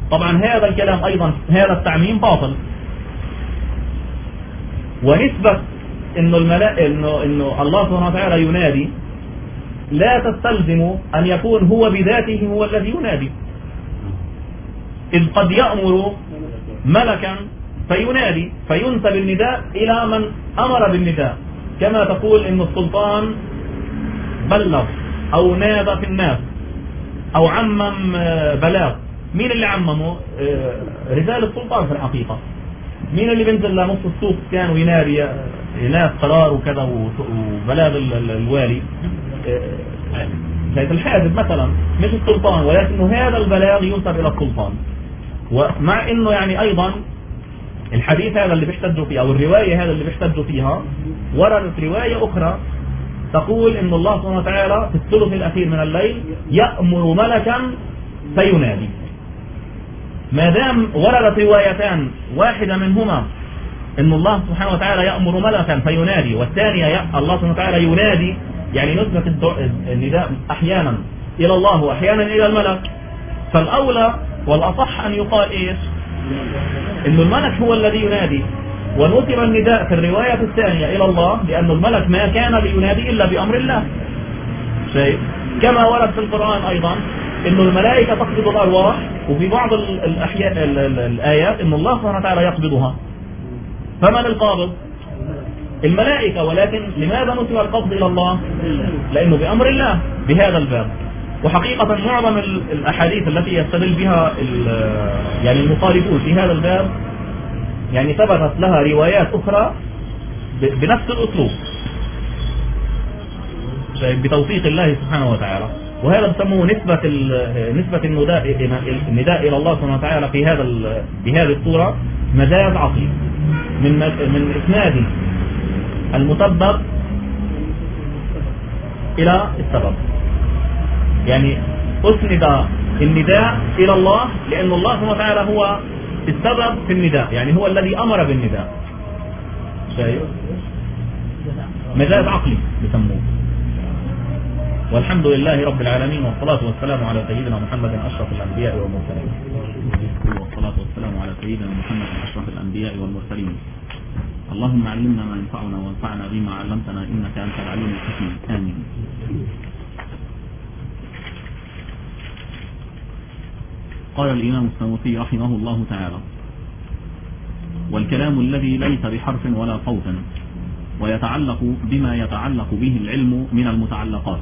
طبعا هذا الكلام أيضا هذا التعميم باطل. ونسبة إنه الله سبحانه وتعالى ينادي لا تستلزم أن يكون هو بذاته هو الذي ينادي، إذ قد يأمر ملكا فينادي فينسب النداء إلى من أمر بالنداء، كما تقول إن السلطان بلغ أو نادى في الناس أو عمم بلاغ. مين اللي عممه؟ رجال السلطان في الحقيقة. مين اللي بينزل لنص السوق كانوا ينادي ناس قرار وكذا وبلاغ الوالي؟ زي الحازب مثلا، مش السلطان، ولكنه هذا البلاغ ينسب إلى السلطان. ومع إنه يعني أيضا الحديث هذا اللي بيحتجوا فيه أو الرواية هذا اللي بيحتجوا فيها وردت رواية أخرى تقول إن الله سبحانه وتعالى في الثلث الأخير من الليل يأمر ملكا فينادي. ما دام وردت روايتان، واحدة منهما إن الله سبحانه وتعالى يأمر ملكا فينادي، والثانية الله سبحانه وتعالى ينادي، يعني نسبة النداء أحيانا إلى الله وأحيانا إلى الملك، فالأولى والأصح أن يقال إيش؟ إن الملك هو الذي ينادي، ونسب النداء في الرواية الثانية إلى الله، لأن الملك ما كان لينادي إلا بأمر الله. شيء كما ورد في القرآن أيضا إن الملائكة تقبض الأرواح، وفي بعض الآيات إن الله سبحانه وتعالى يقبضها. فمن القابض؟ الملائكة. ولكن لماذا نسب القبض إلى الله؟ لأنه بأمر الله بهذا الباب. وحقيقة معظم الأحاديث التي يستدل بها يعني المخالفون في هذا الباب يعني ثبتت لها روايات أخرى بنفس الأسلوب بتوفيق الله سبحانه وتعالى. وهذا بسموه نسبة النداء إلى الله سبحانه وتعالى بهذه الصورة مجاز عقلي من إسناد المسبب إلى السبب. يعني أسند النداء إلى الله لأن الله سبحانه وتعالى هو السبب في النداء، يعني هو الذي أمر بالنداء. شايف؟ مجاز عقلي بسموه. والحمد لله رب العالمين، والصلاة والسلام على سيدنا محمد أشرف الأنبياء والمرسلين. والصلاة والسلام على سيدنا محمد أشرف الأنبياء والمرسلين. اللهم علمنا ما ينفعنا وانفعنا بما علمتنا إنك أنت العليم الحكيم. آمين. قال الإمام السنوسي رحمه الله تعالى: والكلام الذي ليس بحرف ولا صوت ويتعلق بما يتعلق به العلم من المتعلقات.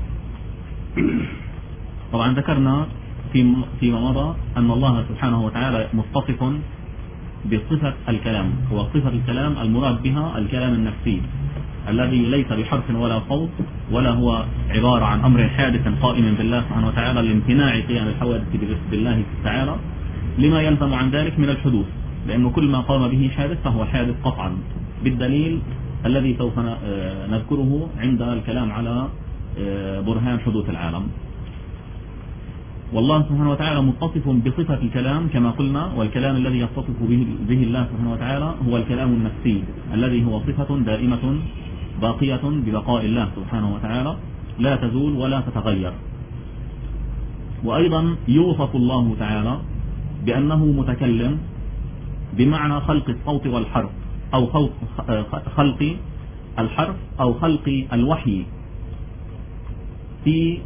طبعا ذكرنا فيما مضى أن الله سبحانه وتعالى متصف بصفة الكلام، هو صفة الكلام المراد بها الكلام النفسي الذي ليس بحرف ولا صوت، ولا هو عبارة عن أمر حادث قائم بالله سبحانه وتعالى لامتناع قيام الحوادث بالله تعالى لما يلزم عن ذلك من الحدوث، لأنه كل ما قام به حادث فهو حادث قطعا بالدليل الذي سوف نذكره عند الكلام على برهان حدوث العالم. والله سبحانه وتعالى متصف بصفة الكلام كما قلنا، والكلام الذي يتصف به الله سبحانه وتعالى هو الكلام النفسي الذي هو صفة دائمة باقية ببقاء الله سبحانه وتعالى لا تزول ولا تتغير. وأيضا يوصف الله تعالى بأنه متكلم بمعنى خلق الصوت والحرف، أو خلق الحرف أو خلق الوحي في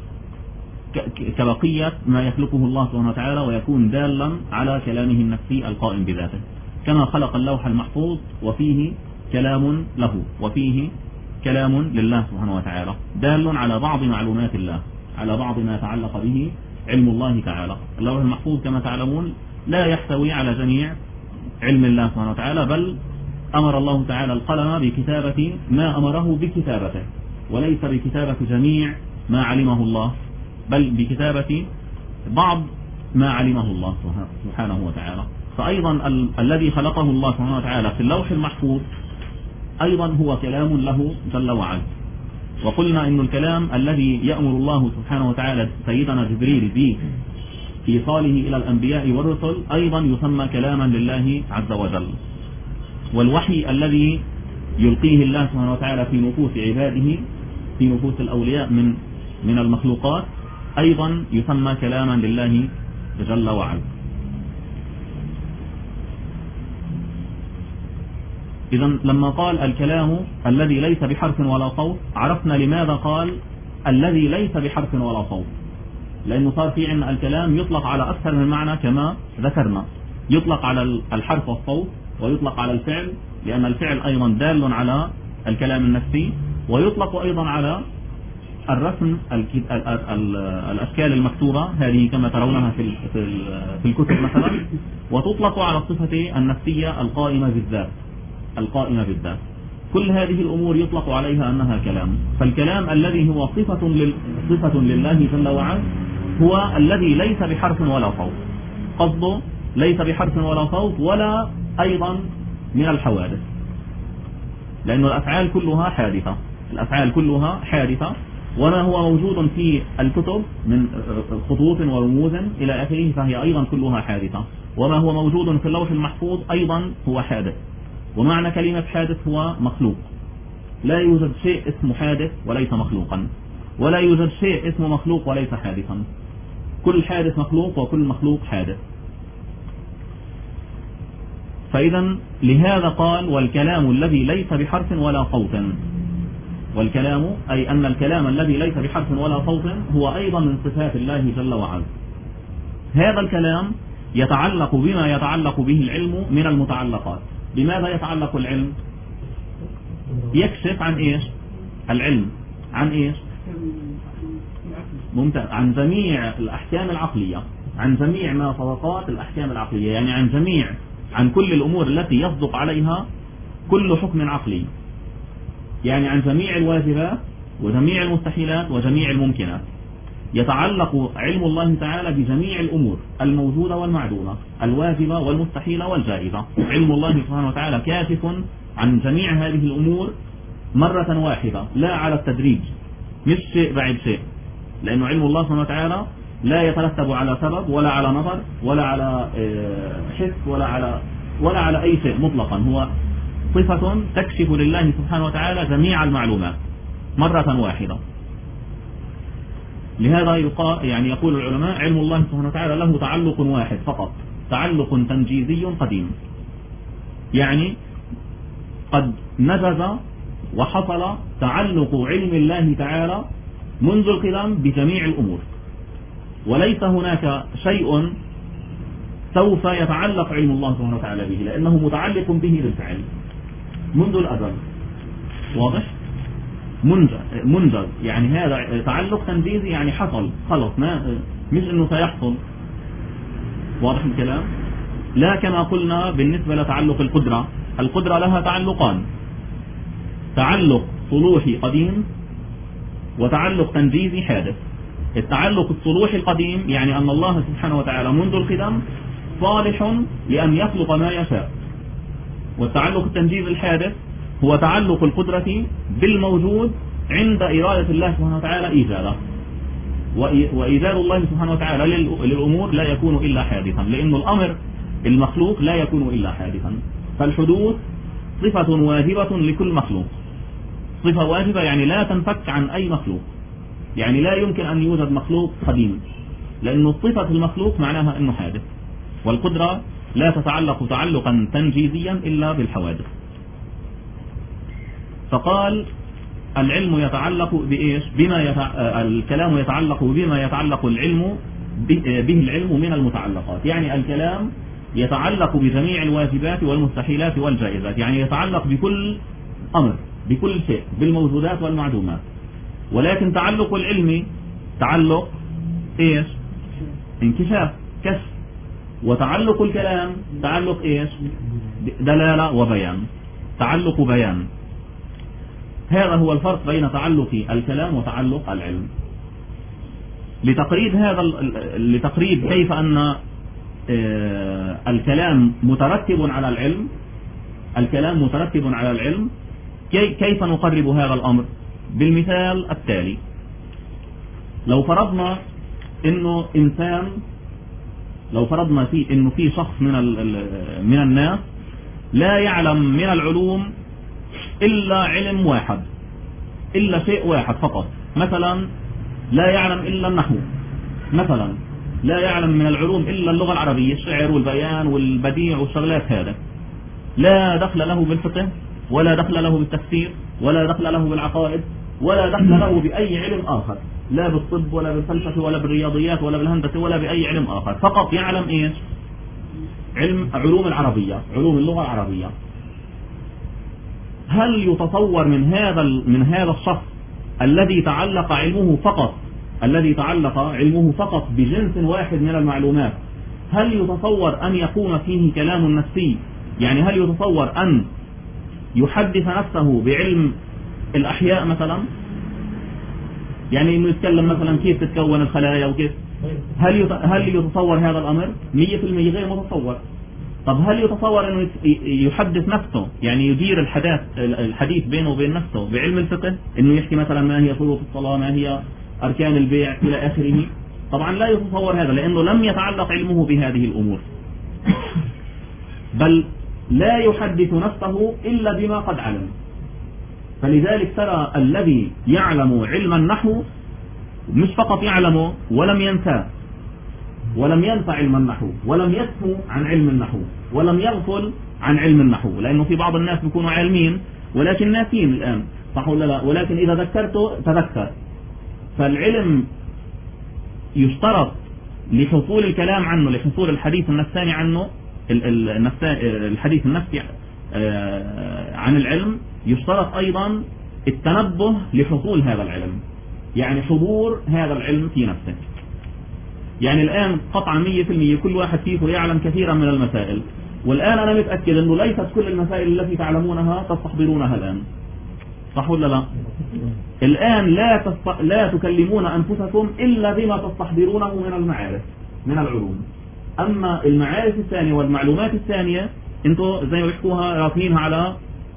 كبقية ما يخلقه الله سبحانه وتعالى ويكون دالا على كلامه النفسي القائم بذاته، كما خلق اللوح المحفوظ وفيه كلام له وفيه كلام لله سبحانه وتعالى دال على بعض معلومات الله، على بعض ما يتعلق به علم الله تعالى. اللوح المحفوظ كما تعلمون لا يحتوي على جميع علم الله سبحانه وتعالى، بل أمر الله تعالى القلم بكتابة ما أمره بكتابته، وليس بكتابة جميع ما علمه الله، بل بكتابة بعض ما علمه الله سبحانه وتعالى. فأيضا الذي خلقه الله سبحانه وتعالى في اللوح المحفوظ أيضا هو كلام له جل وعلا. وقلنا إن الكلام الذي يأمر الله سبحانه وتعالى سيدنا جبريل به في إيصاله إلى الأنبياء والرسل أيضا يسمى كلاما لله عز وجل. والوحي الذي يلقيه الله سبحانه وتعالى في نفوس عباده، في نفوس الأولياء من المخلوقات، أيضا يسمى كلاما لله جل وعلا. إذا لما قال الكلام الذي ليس بحرف ولا صوت، عرفنا لماذا قال الذي ليس بحرف ولا صوت، لأنه صار في عندنا الكلام يطلق على أكثر من معنى كما ذكرنا، يطلق على الحرف والصوت، ويطلق على الفعل لأن الفعل أيضا دال على الكلام النفسي، ويطلق أيضا على الرسم الأشكال المكتوبة هذه كما ترونها في الكتب مثلا، وتطلق على الصفة النفسية القائمة بالذات. كل هذه الأمور يطلق عليها أنها كلام. فالكلام الذي هو صفة لله جل وعلا هو الذي ليس بحرف ولا صوت، قصده ليس بحرف ولا صوت ولا أيضا من الحوادث، لأن الأفعال كلها حادثة، وما هو موجود في الكتب من خطوط ورموز إلى آخره فهي أيضا كلها حادثة، وما هو موجود في اللوح المحفوظ أيضا هو حادث. ومعنى كلمة حادث هو مخلوق، لا يوجد شيء اسمه حادث وليس مخلوقا، ولا يوجد شيء اسمه مخلوق وليس حادثا، كل حادث مخلوق وكل مخلوق حادث. فإذا لهذا قال والكلام الذي ليس بحرف ولا صوت، والكلام أي أن الكلام الذي ليس بحرف ولا صوت هو أيضا من صفات الله جل وعلا. هذا الكلام يتعلق بما يتعلق به العلم من المتعلقات. بماذا يتعلق العلم؟ يكشف عن إيش؟ العلم عن إيش؟ ممتاز، عن جميع الأحكام العقلية، عن جميع ما فوقات الأحكام العقلية، يعني عن كل الأمور التي يصدق عليها كل حكم عقلي، يعني عن جميع الواجبات وجميع المستحيلات وجميع الممكنات. يتعلق علم الله تعالى بجميع الأمور الموجودة والمعدومة، الواجبة والمستحيلة والجائزة. علم الله سبحانه وتعالى كاشف عن جميع هذه الأمور مرة واحدة، لا على التدريج، مش شيء بعد شيء، لأنه علم الله سبحانه وتعالى لا يترتب على سبب ولا على نظر ولا على حس ولا على أي شيء مطلقا، هو صفة تكشف لله سبحانه وتعالى جميع المعلومات مرة واحدة. لهذا يقول العلماء علم الله سبحانه وتعالى له تعلق واحد فقط، تعلق تنجيزي قديم، يعني قد نجز وحصل تعلق علم الله تعالى منذ القدم بجميع الأمور، وليس هناك شيء سوف يتعلق علم الله سبحانه وتعالى به، لأنه متعلق به بالفعل منذ الأزل. واضح؟ منجز يعني هذا تعلق تنجيزي، يعني حصل خلص، مش انه سيحصل. واضح الكلام؟ لا كما قلنا بالنسبة لتعلق القدرة لها تعلقان، تعلق صلوحي قديم وتعلق تنجيزي حادث. التعلق الصلوحي القديم يعني أن الله سبحانه وتعالى منذ القدم صالح لأن يخلق ما يشاء، والتعلق التنجيزي الحادث هو تعلق القدرة بالموجود عند إرادة الله سبحانه وتعالى إيجاده، وإيجاد الله سبحانه وتعالى للأمور لا يكون إلا حادثا، لأن الأمر المخلوق لا يكون إلا حادثا. فالحدوث صفة واجبة لكل مخلوق، صفة واجبة يعني لا تنفك عن أي مخلوق، يعني لا يمكن أن يوجد مخلوق قديم، لأن صفة المخلوق معناها أنه حادث، والقدرة لا تتعلق تعلقا تنجيزيا إلا بالحوادث. فقال العلم يتعلق بإيش؟ الكلام يتعلق بما يتعلق العلم به العلم من المتعلقات، يعني الكلام يتعلق بجميع الواجبات والمستحيلات والجائزات، يعني يتعلق بكل أمر بكل شيء بالموجودات والمعدومات. ولكن تعلق العلم تعلق إيش؟ انكشاف، كشف. وتعلق الكلام تعلق إيش؟ دلالة وبيان، تعلق بيان. هذا هو الفرق بين تعلق الكلام وتعلق العلم. لتقريب كيف أن الكلام مترتب على العلم، الكلام مترتب على العلم، كيف نقرب هذا الأمر؟ بالمثال التالي: لو فرضنا إنه إنسان، لو فرضنا إنه في شخص من الناس لا يعلم من العلوم إلا علم واحد، إلا شيء واحد فقط، مثلا لا يعلم إلا النحو، مثلا لا يعلم من العلوم إلا اللغة العربية، الشعر والبيان والبديع والشغلات هذا. لا دخل له بالفقه ولا دخل له بالتفسير ولا دخل له بالعقائد ولا دخل له بأي علم آخر، لا بالطب ولا بالفلسفة ولا بالرياضيات ولا بالهندسة ولا بأي علم آخر، فقط يعلم إيش؟ علوم العربية، علوم اللغة العربية. هل يتصور من هذا الشخص الذي تعلق علمه فقط بجنس واحد من المعلومات، هل يتصور أن يقوم فيه كلام نفسي؟ يعني هل يتصور أن يحدث نفسه بعلم الأحياء مثلا؟ يعني إنه يتكلم مثلا كيف تتكون الخلايا وكيف، هل يتصور هذا الأمر؟ 100% غير متصور. طب هل يتصور أنه يحدث نفسه، يعني يدير الحديث بينه وبين نفسه بعلم الفقه، أنه يحكي مثلا ما هي شروط الصلاة، ما هي أركان البيع إلى آخره؟ طبعا لا يتصور هذا، لأنه لم يتعلق علمه بهذه الأمور، بل لا يحدث نفسه إلا بما قد علم. فلذلك ترى الذي يعلم علم النحو مش فقط يعلمه ولم ينسى علم النحو، ولم يسهو عن علم النحو، ولم يغفل عن علم النحو، لأنه في بعض الناس بيكونوا عالمين ولكن ناسين الآن، صح ولا لا؟ ولكن إذا ذكرته تذكر. فالعلم يشترط لحصول الكلام عنه، لحصول الحديث النفساني عنه، الحديث النفسي عن العلم، يشترط أيضا التنبه لحصول هذا العلم، يعني حضور هذا العلم في نفسه. يعني الآن قطعا 100% كل واحد فيكم يعلم كثيرا من المسائل، والآن أنا متأكد أنه ليست كل المسائل التي تعلمونها تستحضرونها الآن، صح ولا لا؟ الآن لا تكلمون أنفسكم إلا بما تستحضرونه من المعارف، من العلوم. أما المعارف الثانية والمعلومات الثانية انتوا زي ما بيحكوها رافينها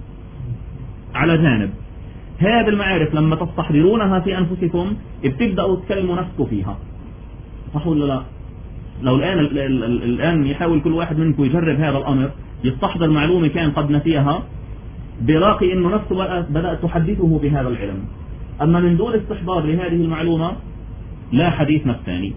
على جانب. هذه المعارف لما تستحضرونها في أنفسكم بتبدأوا تكلموا نفسكم فيها، صح ولا لا؟ لو الآن يحاول كل واحد منكم يجرب هذا الأمر، يستحضر معلومة كان قد نسيها، بلاقي إنه نفسه بدأت تحدثه بهذا العلم. أما من دون استحضار لهذه المعلومة لا حديث نفساني.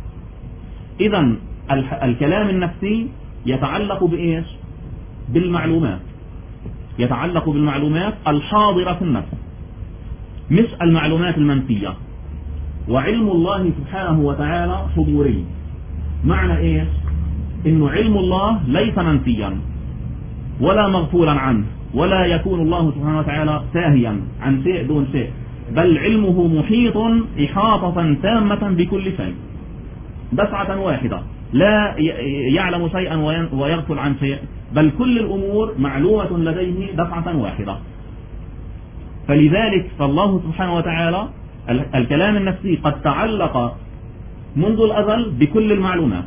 إذن الكلام النفسي يتعلق بإيش؟ بالمعلومات، يتعلق بالمعلومات الحاضرة في النفس، مش المعلومات المنسية. وعلم الله سبحانه وتعالى حضوري. معنى إيش؟ إنه علم الله ليس منسيا ولا مغفولا عنه، ولا يكون الله سبحانه وتعالى ساهيا عن شيء دون شيء، بل علمه محيط إحاطة تامة بكل شيء دفعة واحدة، لا يعلم شيئا ويغفل عن شيء، بل كل الأمور معلومة لديه دفعة واحدة. فلذلك فالله سبحانه وتعالى الكلام النفسي قد تعلق منذ الأزل بكل المعلومات،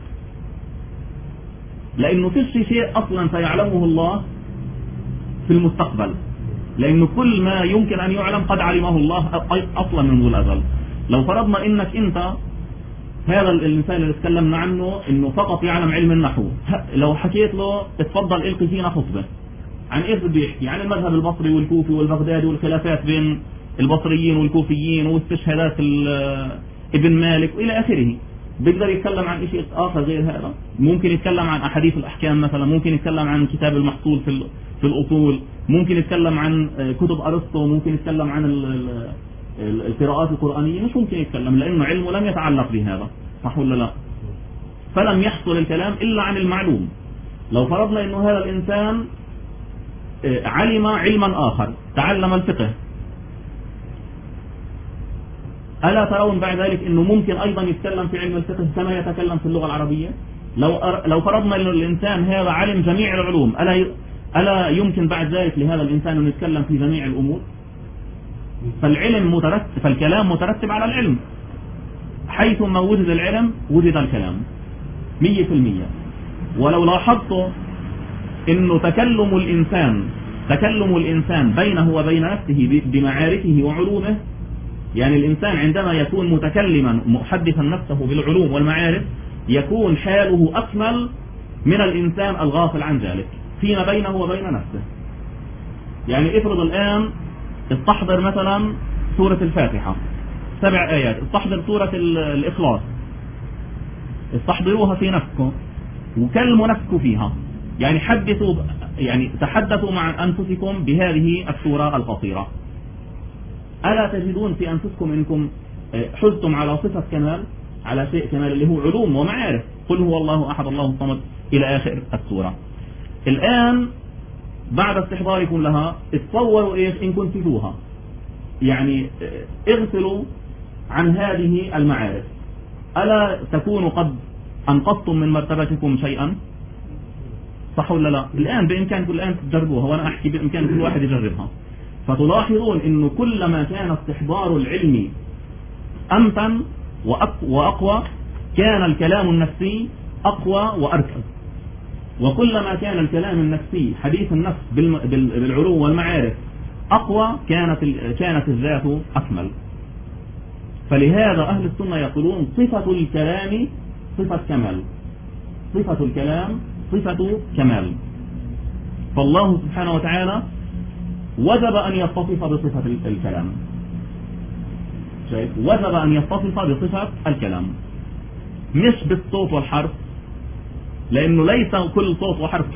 لأنه فيش شيء أصلا سيعلمه الله في المستقبل، لأنه كل ما يمكن أن يعلم قد علمه الله أصلا منذ الأزل. لو فرضنا إنك أنت هذا الإنسان اللي تكلمنا عنه إنه فقط يعلم علم النحو، لو حكيت له اتفضل إلقي فينا خطبة عن إيش بده يحكي؟ عن المذهب البصري والكوفي والبغدادي والخلافات بين البصريين والكوفيين واستشهادات ابن مالك وإلى آخره. بيقدر يتكلم عن شيء آخر غير هذا؟ ممكن يتكلم عن أحاديث الأحكام مثلا، ممكن يتكلم عن كتاب المحصول في الأصول، ممكن يتكلم عن كتب أرسطو، ممكن يتكلم عن القراءات القرآنية، مش ممكن يتكلم لأنه علمه لم يتعلق بهذا، صح ولا لا؟ فلم يحصل الكلام إلا عن المعلوم. لو فرضنا إنه هذا الإنسان علم علما آخر، تعلم الفقه، ألا ترون بعد ذلك إنه ممكن أيضا يتكلم في علم الفقه كما يتكلم في اللغة العربية؟ لو فرضنا إنه الإنسان هذا علم جميع العلوم، ألا يمكن بعد ذلك لهذا الإنسان أن يتكلم في جميع الأمور؟ فالكلام مترتب على العلم، حيثما وجد العلم وجد الكلام 100%. ولو لاحظت إنه تكلم الإنسان بينه وبين نفسه بمعارفه وعلومه، يعني الإنسان عندما يكون متكلما محدثا نفسه بالعلوم والمعارف يكون حاله أكمل من الإنسان الغافل عن ذلك فيما بينه وبين نفسه. يعني افرض الآن استحضر مثلا سورة الفاتحة 7 آيات، استحضر سورة الإخلاص، استحضروها في نفسكم وكلموا نفسكم فيها، يعني حدثوا يعني تحدثوا مع أنفسكم بهذه السورة القصيرة. ألا تجدون في أنفسكم إنكم حزتم على صفة كمال، على شيء كمال اللي هو علوم ومعارف، قل هو الله أحد الله الصمد إلى آخر السورة. الآن بعد استحضاركم لها اتصوروا إيش إن كنتوها، يعني اغسلوا عن هذه المعارف. ألا تكونوا قد أنقصتم من مرتبتكم شيئا؟ صح ولا لا؟ الآن بإمكانكم الآن تجربوها، وأنا أحكي بإمكان كل واحد يجربها، فتلاحظون إنه كلما كان استحضار العلم أمتن وأقوى كان الكلام النفسي أقوى وأركز، وكلما كان الكلام النفسي حديث النفس بالعلو والمعارف أقوى كانت الذات أكمل. فلهذا أهل السنة يقولون صفة الكلام صفة كمال، صفة الكلام صفة كمال. فالله سبحانه وتعالى وجب أن يتصف بصفة الكلام، وجب أن يتصف بصفة الكلام، مش بالصوت والحرف، لأنه ليس كل صوت وحرف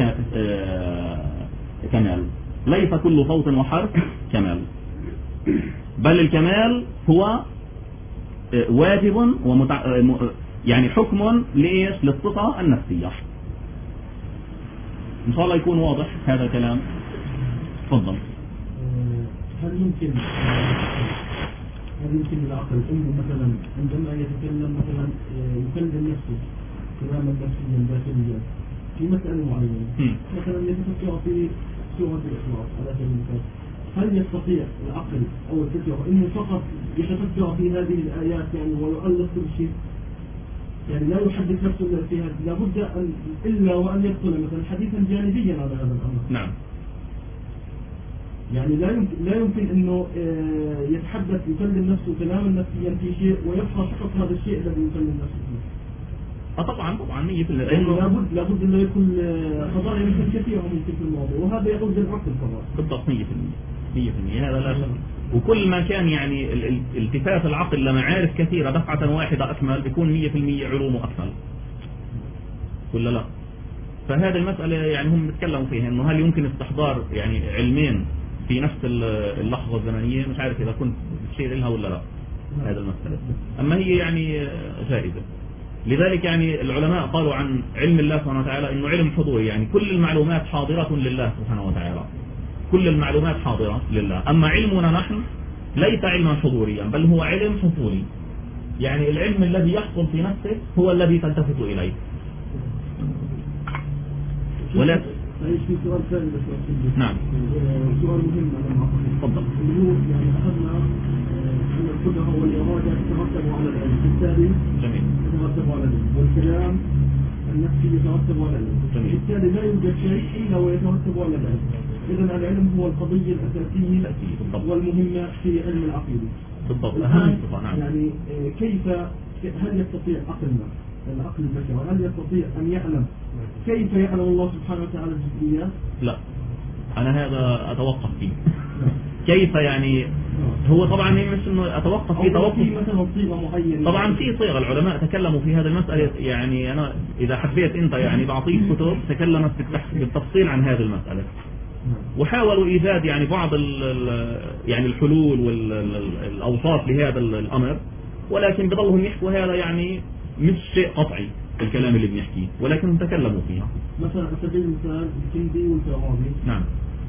كمال، ليس كل صوت وحرف كمال، بل الكمال هو واجب يعني حكم ليش للصفة النفسية. إن شاء الله يكون واضح هذا الكلام. تفضل. هل يمكن العقل انه مثلا عندما يتكلم مثلا يكلم نفسه كلاما نفسيا داخليا في مسألة معينة، مثلا يتفكر في سورة الإخلاص على سبيل المثال، هل يستطيع العقل أو الفكر إنه فقط يتفكر في هذه الآيات يعني ويؤلف كل شيء، يعني لا يحدث نفسه إلا فيها، لابد أن إلا وأن يدخل مثلا حديثا جانبيا على هذا الأمر؟ نعم. يعني لا يمكن إنه يتحدث يكلم نفسه كلاما نفسيا في شيء ويبقى فقط هذا الشيء الذي يكلم نفسه فيه. طبعا 100%. يعني لابد انه يكون قضايا مثل كثيرة ممكن في الموضوع، وهذا يعود للعقل طبعا. بالضبط 100%. هذا لا شك. وكل ما كان يعني التفاف العقل لمعارف كثيرة دفعة واحدة أكمل، بيكون 100% علومه أكمل ولا لا؟ فهذه المسألة يعني هم بيتكلموا فيها إنه هل يمكن استحضار يعني علمين في نفس اللحظة الزمنية؟ مش عارف إذا كنت بتشير لها ولا لا هذا المسألة، أما هي يعني جائزة. لذلك يعني العلماء قالوا عن علم الله سبحانه وتعالى إنه علم حضوري، يعني كل المعلومات حاضرة لله سبحانه وتعالى، كل المعلومات حاضرة لله. أما علمنا نحن ليس علما حضوريا، بل هو علم حصولي، يعني العلم الذي يحصل في نفسك هو الذي تلتفت إليه. ولا في سؤال ثاني بس نعم سؤال مهم أنا تفضل. يعني أخذنا أن القدرة والإرادة يترتبوا على العلم، بالتالي جميل يترتب على العلم، والكلام النفسي يترتب على العلم، بالتالي لا يوجد شيء إلا ويترتب على العلم. إذن العلم هو القضية الأساسية والمهمة في علم العقيدة. بالضبط. نعم. يعني هل يستطيع عقلنا العقل البشري هل يستطيع أن يعلم كيف يعلم الله سبحانه وتعالى الجزئيات؟ لا، أنا هذا أتوقف فيه. كيف يعني؟ هو طبعا مش إنه أتوقف فيه توقف مثلا صيغة معينة. طبعا في صيغة، العلماء تكلموا في هذه المسألة، يعني أنا إذا حبيت أنت يعني بعطيك كتب تكلمت بالتفصيل عن هذه المسألة، وحاولوا إيجاد يعني بعض يعني الحلول والأوصاف لهذا الأمر، ولكن بضلهم يحكوا هذا يعني مش شيء قطعي الكلام اللي بنحكيه، ولكن تكلموا فيها. مثلا على سبيل المثال الكندي والفارابي. نعم.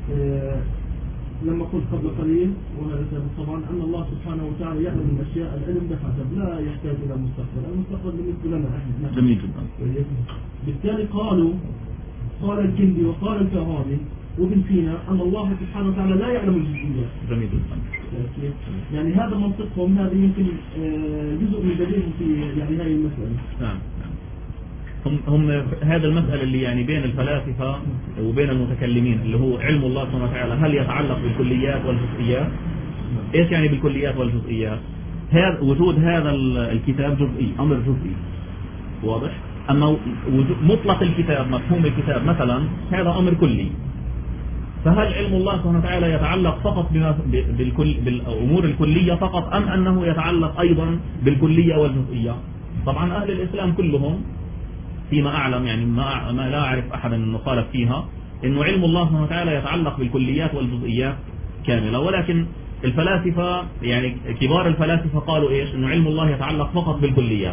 لما قلت قبل قليل وهذا طبعا أن الله سبحانه وتعالى يعلم الأشياء، العلم بحسب لا يحتاج إلى المستقبل بالنسبة لنا احنا. جميل جدا. بالتالي قال الكندي وقال الفارابي وابن سينا أن الله سبحانه وتعالى لا يعلم الجزئيات. جميل جدا. يعني هذا منطقهم، هذا يمكن جزء من دليلهم في يعني هذه المسألة. نعم. هم هذا المسألة اللي يعني بين الفلاسفة وبين المتكلمين اللي هو علم الله سبحانه وتعالى هل يتعلق بالكليات والجزئيات؟ ايش يعني بالكليات والجزئيات؟ وجود هذا الكتاب جزئي، أمر جزئي واضح. أما مطلق الكتاب، مفهوم الكتاب مثلا، هذا أمر كلي. فهل علم الله سبحانه وتعالى يتعلق فقط بالأمور الكلية فقط، أم أنه يتعلق أيضا بالكلية والجزئية؟ طبعا أهل الإسلام كلهم فيما أعلم، يعني ما لا أعرف أحدا أنه خالف فيها، إنه علم الله سبحانه وتعالى يتعلق بالكليات والجزئيات كاملة، ولكن الفلاسفة يعني كبار الفلاسفة قالوا إيش؟ إنه علم الله يتعلق فقط بالكليات،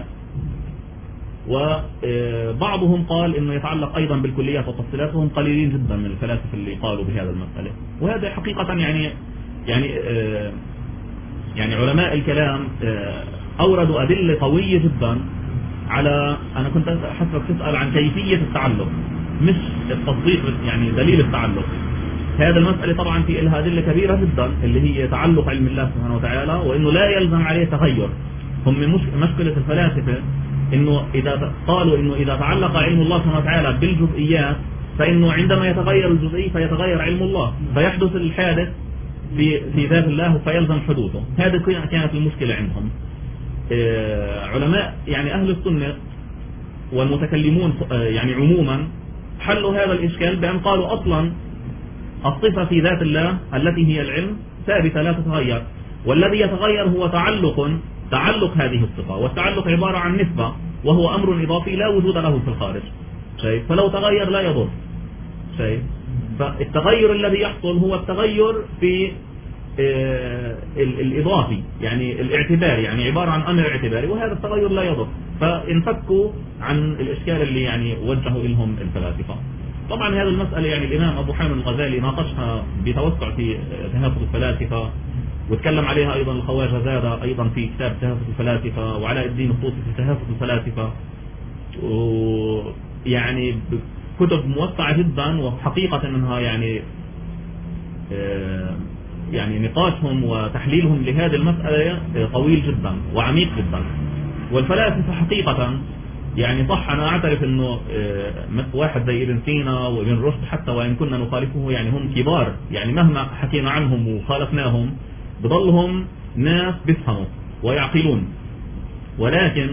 وبعضهم قال إنه يتعلق أيضا بالكليات والتفصيلات، وهم قليلين جدا من الفلاسفة اللي قالوا بهذا المسألة. وهذا حقيقة يعني علماء الكلام أوردوا أدلة قوية جدا على، أنا كنت حسبك تسأل عن كيفية التعلق مش التصديق، يعني دليل التعلق. هذا المسألة طبعا في لها أدلة كبيرة جدا اللي هي تعلق علم الله سبحانه وتعالى، وإنه لا يلزم عليه تغير. هم مشكلة الفلاسفة إنه إذا قالوا إنه إذا تعلق علم الله سبحانه وتعالى بالجزئيات فإنه عندما يتغير الجزئي فيتغير علم الله، فيحدث الحادث في ذات الله فيلزم حدوثه. هذه كانت المشكلة عندهم. علماء يعني أهل السنة والمتكلمون يعني عموما حلوا هذا الإشكال بأن قالوا أصلا الصفة في ذات الله التي هي العلم ثابتة لا تتغير، والذي يتغير هو تعلق هذه الصفة، والتعلق عبارة عن نسبة وهو أمر إضافي لا وجود له في الخارج، شيء فلو تغير لا يضر شيء. فالتغير الذي يحصل هو التغير في الإضافي، يعني الاعتبار، يعني عبارة عن أمر اعتباري، وهذا التغير لا يضر. فانفكوا عن الإشكال اللي يعني وجهوا لهم الفلاسفة. طبعا هذه المسألة يعني الإمام أبو حامد الغزالي ناقشها بتوسع في تهافت الفلاسفة، وتكلم عليها أيضا الخواجة زادة أيضا في كتاب تهافت الفلاسفة، وعلاء الدين الطوسي في تهافت الفلاسفة، ويعني كتب موسعة جدا، وحقيقة أنها يعني نقاشهم وتحليلهم لهذه المسألة طويل جدا وعميق جدا. والفلاسفة حقيقة يعني صح، أنا أعترف أنه واحد زي ابن سينا وابن رشد حتى وإن كنا نخالفه يعني هم كبار، يعني مهما حكينا عنهم وخالفناهم بضلهم ناس بيفهموا ويعقلون. ولكن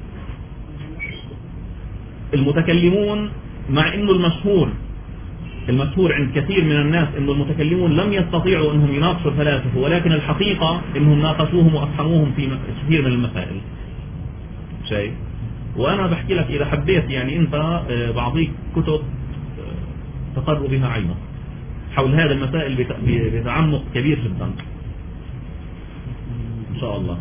المتكلمون، مع أنه المشهور عند كثير من الناس أنه المتكلمون لم يستطيعوا أنهم يناقشوا الفلاسفة، ولكن الحقيقة أنهم ناقشوهم وأفهموهم في كثير من المسائل شيء. وأنا بحكي لك إذا حبيت يعني أنت بعضيك كتب تقر بها عينك حول هذا المسائل بتعمق كبير جدا إن شاء الله.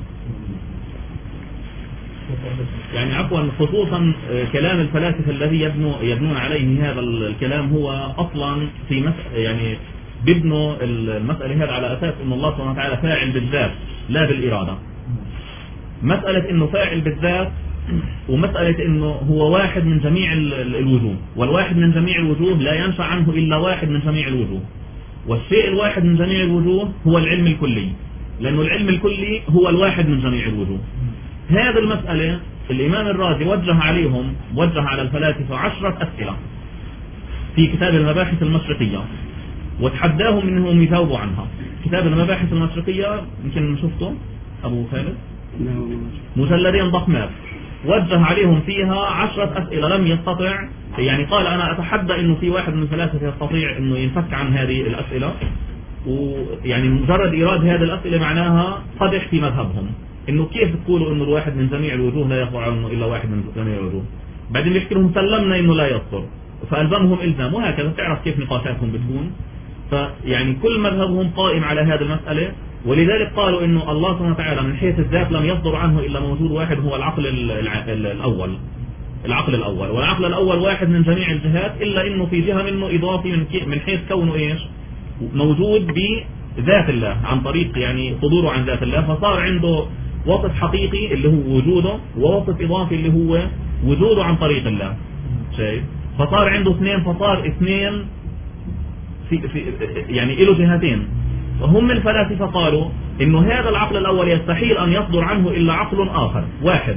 يعني عفوا، خصوصا كلام الفلاسفة الذي يبنون عليه هذا الكلام هو أصلا في يعني بيبنوا المسألة هذا على أساس أن الله سبحانه وتعالى فاعل بالذات لا بالإرادة. مسألة أنه فاعل بالذات ومسألة أنه هو واحد من جميع الوجوه، والواحد من جميع الوجوه لا ينشأ عنه إلا واحد من جميع الوجوه، والشيء الواحد من جميع الوجوه هو العلم الكلي، لأنه العلم الكلي هو الواحد من جميع الوجوه. هذا المسألة الإمام الرازي وجه على الفلاسفة 10 أسئلة في كتاب المباحث المشرقية، وتحداهم منهم يجاوبوا عنها. كتاب المباحث المشرقية يمكن شفته أبو خالد، مجلدين ضخمات، وجه عليهم فيها 10 أسئلة لم يستطع، يعني قال أنا أتحدى إنه في واحد من الفلاسفة يستطيع إنه ينفك عن هذه الأسئلة، ويعني مجرد إيراد هذه الأسئلة معناها قدح في مذهبهم، إنه كيف تقولوا إنه الواحد من جميع الوجوه لا يصدر عنه إلا واحد من جميع الوجوه، بعدين بيحكي لهم سلمنا إنه لا يصدر، فألزمهم إلزام، وهكذا تعرف كيف نقاشاتهم بتكون. فيعني كل مذهبهم قائم على هذه المسألة، ولذلك قالوا إنه الله سبحانه وتعالى من حيث الذات لم يصدر عنه إلا موجود واحد هو العقل الأول، والعقل الأول واحد من جميع الجهات، إلا إنه في جهة منه إضافي من حيث كونه إيش موجود بذات الله عن طريق يعني صدوره عن ذات الله، فصار عنده وصف حقيقي اللي هو وجوده، ووصف إضافي اللي هو وجوده عن طريق الله، شايف؟ فصار عنده اثنين، فصار اثنين في يعني له جهتين. وهم الفلاسفة قالوا إنه هذا العقل الأول يستحيل أن يصدر عنه إلا عقل آخر واحد.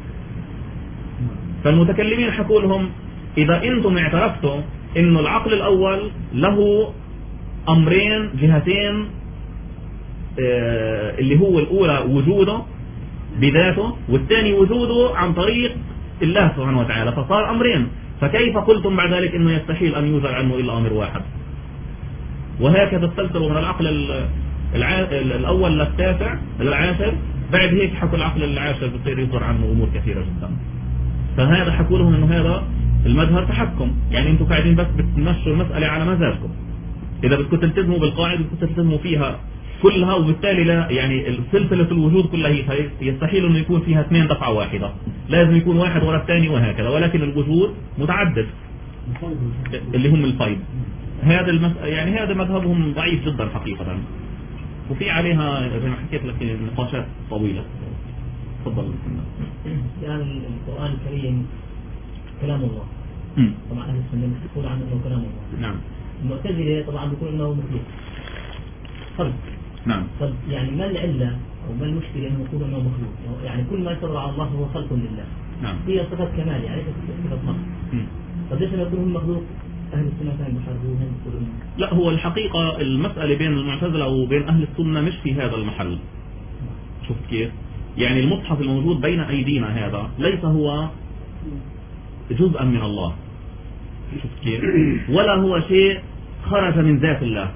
فالمتكلمين حكوا لهم إذا أنتم اعترفتوا إنه العقل الأول له أمرين جهتين، اللي هو الأولى وجوده بذاته، والثاني وجوده عن طريق الله سبحانه وتعالى، فصار أمرين، فكيف قلتم بعد ذلك إنه يستحيل أن يوجد عنه إلا أمر واحد؟ وهكذا استلسلوا من العقل الأول للعاشر، بعد هيك حكوا العقل العاشر بصير يصدر عنه أمور كثيرة جدا. فهذا حكوا لهم إنه هذا المذهب تحكم، يعني انتم قاعدين بس بتمشوا المسألة على مزاجكم. إذا بدكم تلتزموا بالقاعدة بدكم تلتزموا فيها كلها، وبالتالي لا يعني سلسلة الوجود كلها هي يستحيل انه يكون فيها اثنين دفعة واحدة، لازم يكون واحد ورا الثاني وهكذا، ولكن الوجود متعدد اللي هم الفيض. هذا يعني هذا مذهبهم ضعيف جدا حقيقة، وفي عليها زي ما حكيت لك نقاشات طويلة. تفضل. يعني القرآن الكريم كلام الله. طبعا أهل السنة يقول عنه أنه كلام الله. نعم. المعتزلة طبعا بيقول أنه مخلوق. خلق. نعم. طب يعني ما العلة أو ما المشكلة أنه يقول أنه مخلوق؟ يعني كل ما يصدر على الله هو خلق لله. نعم. هي صفة كمال يعني صفة نقص. طب ليش يقولون مخلوق؟ أهل السنة كانوا يحاربوهم يقولون. لا، هو الحقيقة المسألة بين المعتزلة وبين أهل السنة مش في هذا المحل. شفت كيف؟ يعني المصحف الموجود بين أيدينا هذا ليس هو جزءا من الله، شفت كيف؟ ولا هو شيء خرج من ذات الله،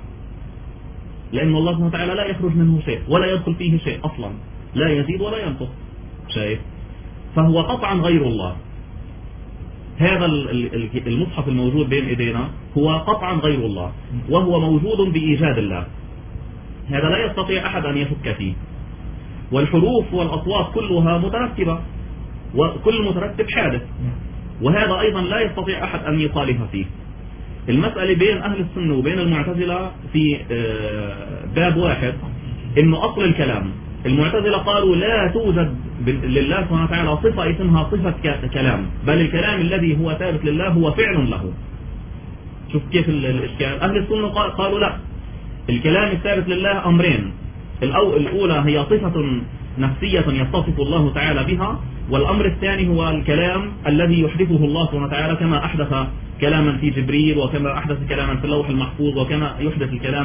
لأن الله سبحانه وتعالى لا يخرج منه شيء ولا يدخل فيه شيء أصلا، لا يزيد ولا ينقص. شايف؟ فهو قطعا غير الله. هذا المصحف الموجود بين ايدينا هو قطعا غير الله، وهو موجود بإيجاد الله، هذا لا يستطيع أحد أن يشك فيه. والحروف والأصوات كلها مترتبة، وكل مترتب حادث، وهذا أيضا لا يستطيع أحد أن يخالف فيه. المسألة بين أهل السنة وبين المعتزلة في باب واحد، إنه أصل الكلام. المعتزلة قالوا لا توجد لله سبحانه وتعالى صفة اسمها صفة كلام، بل الكلام الذي هو ثابت لله هو فعل له. شوف كيف الإشكال. أهل السنة قالوا لا، الكلام الثابت لله أمرين، الأولى هي صفة نفسية يتصف الله تعالى بها، والأمر الثاني هو الكلام الذي يحدثه الله سبحانه وتعالى، كما أحدث كلاما في جبريل، وكما أحدث كلاما في اللوح المحفوظ، وكما يحدث الكلام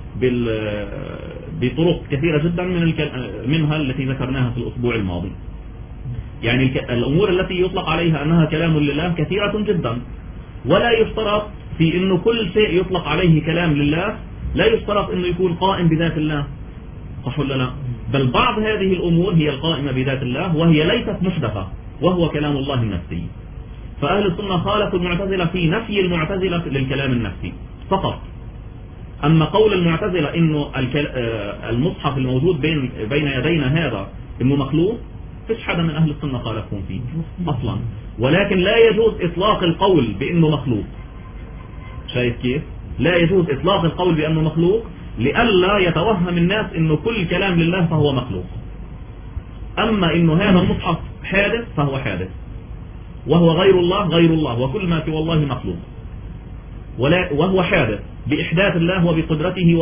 بطرق كثيرة جدا منها التي ذكرناها في الأسبوع الماضي. يعني الأمور التي يطلق عليها أنها كلام لله كثيرة جدا، ولا يشترط في أنه كل شيء يطلق عليه كلام لله لا يشترط أنه يكون قائم بذات الله، صح ولا لا؟ بل بعض هذه الأمور هي القائمة بذات الله وهي ليست محدثة، وهو كلام الله النفسي. فأهل السنة خالفوا المعتزلة في نفي المعتزلة للكلام النفسي فقط. أما قول المعتزلة إنه المصحف الموجود بين يدينا هذا إنه مخلوق، فيش حدا من أهل السنة خالفهم فيه أصلا، ولكن لا يجوز إطلاق القول بأنه مخلوق. شايف كيف؟ لا يجوز إطلاق القول بأنه مخلوق لئلا يتوهم الناس إنه كل كلام لله فهو مخلوق. أما إنه هذا المصحف حادث فهو حادث، وهو غير الله، وكل ما سوى الله مخلوق، وهو حادث بإحداث الله وبقدرته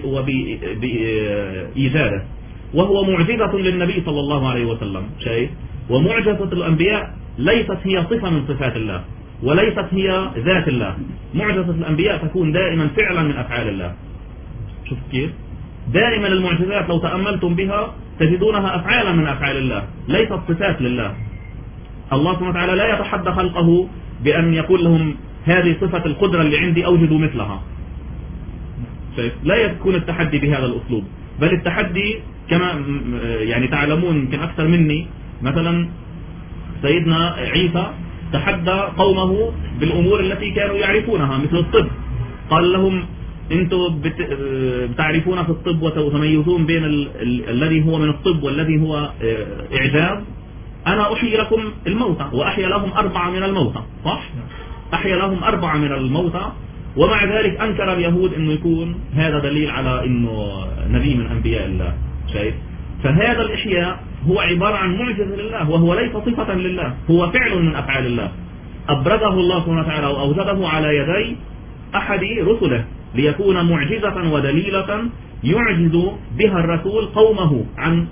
وبإيجاده، وهو معجزة للنبي صلى الله عليه وسلم. شايف؟ ومعجزة الأنبياء ليست هي صفة من صفات الله، وليست هي ذات الله. معجزة الأنبياء تكون دائما فعلا من أفعال الله. شوف كيف؟ دائما المعجزات لو تأملتم بها تجدونها أفعالا من أفعال الله، ليست صفات لله. الله سبحانه وتعالى لا يتحدى خلقه بأن يقول لهم هذه صفة القدرة اللي عندي أوجدوا مثلها. شايف؟ لا يكون التحدي بهذا الأسلوب، بل التحدي كما يعني تعلمون يمكن أكثر مني، مثلا سيدنا عيسى تحدى قومه بالأمور التي كانوا يعرفونها مثل الطب. قال لهم انتم بتعرفون في الطب وتميزون بين الذي هو من الطب والذي هو إعجاز. أنا أحيي لكم الموتى وأحيا لهم 4 من الموتى، صح؟ أحيا لهم 4 من الموتى، ومع ذلك أنكر اليهود أنه يكون هذا دليل على أنه نبي من أنبياء الله. شايف؟ فهذا الإحياء هو عبارة عن معجزة لله، وهو ليس صفة لله، هو فعل من أفعال الله أبرزه الله سبحانه وتعالى وأوجده على يدي أحد رسله ليكون معجزة ودليلة يعجز بها الرسول قومه عن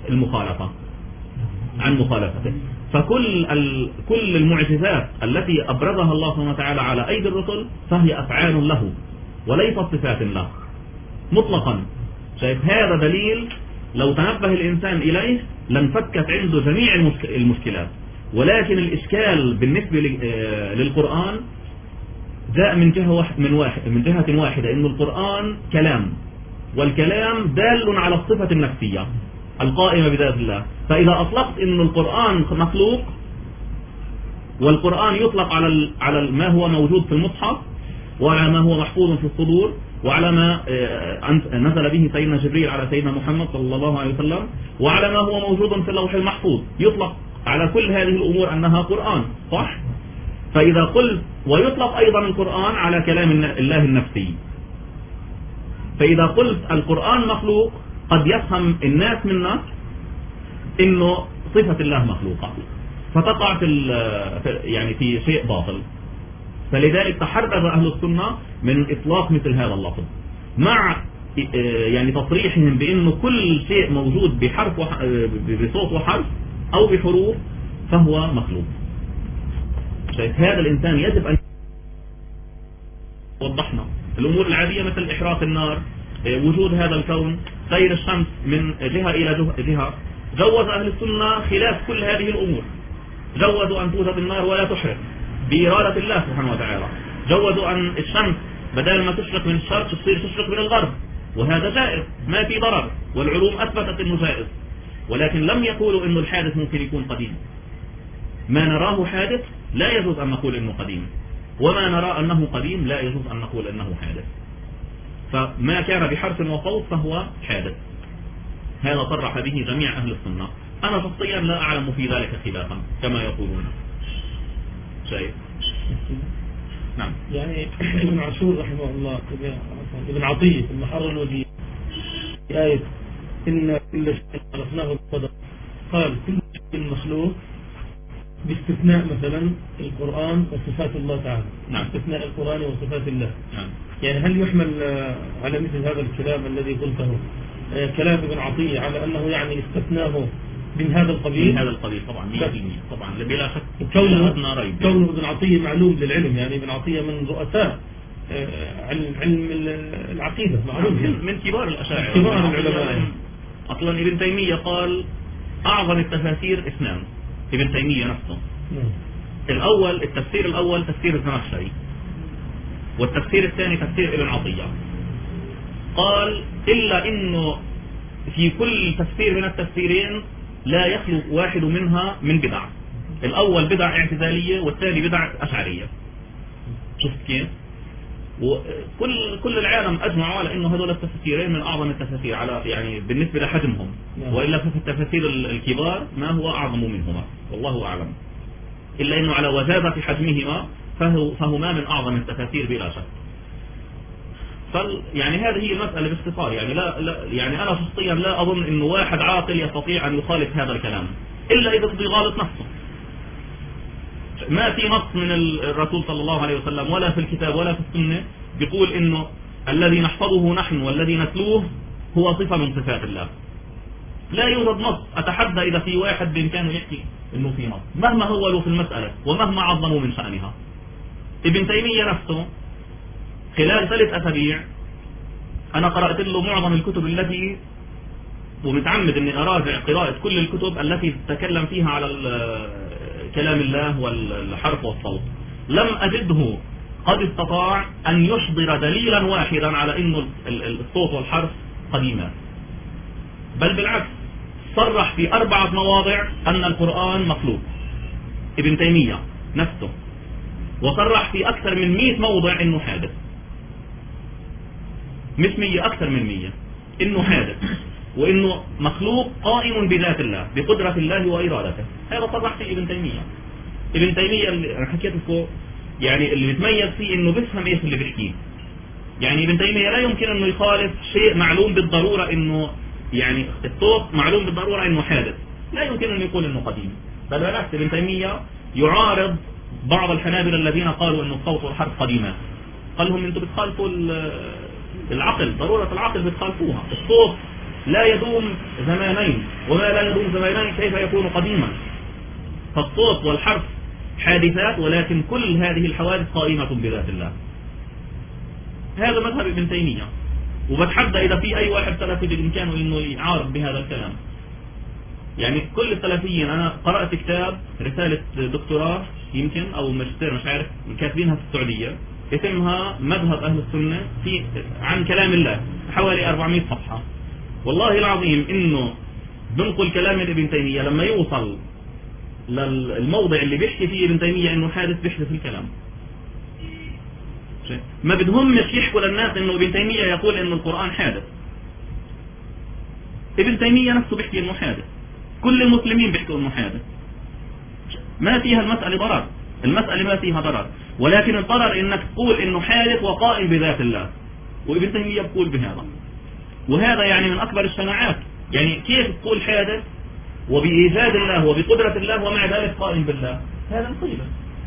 مخالفته. فكل المعجزات التي أبرزها الله سبحانه وتعالى على أيدي الرسل فهي أفعال له وليست صفات له مطلقا. شايف؟ هذا دليل لو تنبه الإنسان إليه لانفكت عنده جميع المشكلات. ولكن الإشكال بالنسبة للقرآن جاء من جهة واحدة، إنه القرآن كلام، والكلام دال على الصفة النفسية القائمة بذات الله. فإذا أطلقت إنه القرآن مخلوق والقرآن يطلق على ما هو موجود في المصحف، وعلى ما هو محفوظ في الصدور، وعلى ما نزل به سيدنا جبريل على سيدنا محمد صلى الله عليه وسلم، وعلى ما هو موجود في اللوح المحفوظ. يطلق على كل هذه الأمور أنها قرآن، صح؟ فإذا قلت ويطلق أيضا القرآن على كلام الله النفسي، فإذا قلت القرآن مخلوق قد يفهم الناس منا إنه صفة الله مخلوقة، فتقع في شيء باطل. فلذلك تحرر أهل السنة من إطلاق مثل هذا اللفظ، مع تصريحهم بأنه كل شيء موجود بحرف بصوت وحرف أو بحروف فهو مخلوق. شايف هذا الإنسان يجب أن وضحنا الأمور العادية مثل إحراق النار، وجود هذا الكون، سير الشمس من جهة إلى جهة. جوز أهل السنة خلاف كل هذه الأمور، جوزوا أن توجد النار ولا تحرق بإرادة الله سبحانه وتعالى، جوزوا أن الشمس بدل ما تشرق من الشرق تصير تشرق من الغرب، وهذا جائز ما في ضرر، والعلوم أثبتت أنه جائز. ولكن لم يقولوا أنه الحادث ممكن يكون قديم. ما نراه حادث لا يجوز أن نقول أنه قديم، وما نرى أنه قديم لا يجوز أن نقول أنه حادث. فما كان بحرف وصوت فهو حادث، هذا صرح به جميع أهل السنة. أنا شخصيا لا أعلم في ذلك خلافا كما يقولون. شايف؟ نعم. يعني ابن عاشور رحمه الله، ابن عطية في المحرر الوجيه آية إن كل شيء خلقناه بقدر، قال كل شيء مخلوق باستثناء مثلا القرآن وصفات الله تعالى. نعم. باستثناء القرآن وصفات الله. نعم. يعني هل يحمل على مثل هذا الكلام الذي قلته كلام ابن عطية على أنه يعني استثناه من هذا القبيل؟ من هذا القبيل طبعا 100% طبعا بلا شك. كونه ابن عطية معلوم للعلم، يعني ابن عطية من رؤساء علم العقيدة، معلوم من كبار الأشاعرة، كبار العلماء. أصلا ابن تيمية قال أعظم التفاسير اثنان، ابن تيمية نفسه. الأول التفسير الأول تفسير الزمخشري، والتفسير الثاني تفسير ابن عطية. قال إلا إنه في كل تفسير من التفسيرين لا يخلو واحد منها من بدع. الأول بدع اعتزالية والثاني بدع أشعرية. شفت كيف؟ وكل العالم أجمعوا على إنه هذول التفسيرين من أعظم التفاسير على يعني بالنسبة لحجمهم، وإلا في التفاسير الكبار ما هو أعظم منهما والله أعلم، إلا إنه على وجابة حجمهما فهما من أعظم التفاسير بلا شك. يعني هذه هي المسألة باختصار. يعني يعني أنا شخصيا لا أظن إنه واحد عاقل يستطيع أن يخالف هذا الكلام إلا إذا بده يغالط نفسه. ما في نص من الرسول صلى الله عليه وسلم ولا في الكتاب ولا في السنة بيقول إنه الذي نحفظه نحن والذي نتلوه هو صفة من صفات الله. لا يوجد نص. أتحدى إذا في واحد بإمكانه يحكي إنه في نص مهما هو له في المسألة ومهما عظموا من شأنها. ابن تيمية نفسه خلال 3 أسابيع أنا قرأت له معظم الكتب التي، ومتعمد أني أراجع قراءة كل الكتب التي تتكلم فيها على كلام الله والحرف والصوت، لم أجده قد استطاع أن يحضر دليلا واحدا على أن الصوت والحرف قديما، بل بالعكس صرح في 4 مواضع أن القرآن مخلوق ابن تيمية نفسه، وصرح في أكثر من 100 موضع أنه حادث، مش 100 أكثر من 100 أنه حادث، وأنه مخلوق قائم بذات الله بقدرة الله وإرادته. هذا صرح فيه ابن تيمية. ابن تيمية اللي أنا حكيت لكم يعني اللي بتميز فيه أنه بيفهم إيش اللي بيحكيه. يعني ابن تيمية لا يمكن أنه يخالف شيء معلوم بالضرورة أنه يعني الصوت معلوم بالضرورة أنه حادث، لا يمكن أن يقول أنه قديم. بل بالعكس ابن تيمية يعارض بعض الحنابلة الذين قالوا أنه الصوت والحرف قديمات، قال لهم أنتم بتخالفوا العقل، ضرورة العقل بتخالفوها. الصوت لا يدوم زمانين، وما لا يدوم زمانين كيف يكون قديما؟ فالصوت والحرف حادثات، ولكن كل هذه الحوادث قائمة بذات الله. هذا مذهب ابن تيمية، وبتحدى إذا في أي واحد سلفي بإمكانه إنه يعارض بهذا الكلام. يعني كل السلفيين، أنا قرأت كتاب رسالة دكتوراه يمكن أو ماجستير مش عارف كاتبينها في السعودية، اسمها مذهب أهل السنة عن كلام الله، حوالي 400 صفحة. والله العظيم إنه بنقل كلام ابن تيمية لما يوصل للموضع اللي بيحكي فيه ابن تيمية انه حادث بيحدث الكلام. ما بدهم مش يحكوا للناس انه ابن تيمية يقول انه القرآن حادث. ابن تيمية نفسه بيحكي انه حادث، كل المسلمين بيحكوا انه حادث. ما فيها المسألة ضرر، المسألة ما فيها ضرر، ولكن الضرر انك تقول انه حادث وقائم بذات الله، وابن تيمية بقول بهذا. وهذا يعني من اكبر الشناعات. يعني كيف تقول حادث وبإيجاد الله وبقدرة الله ومع ذلك قائم بالله؟ هذا مصيبة.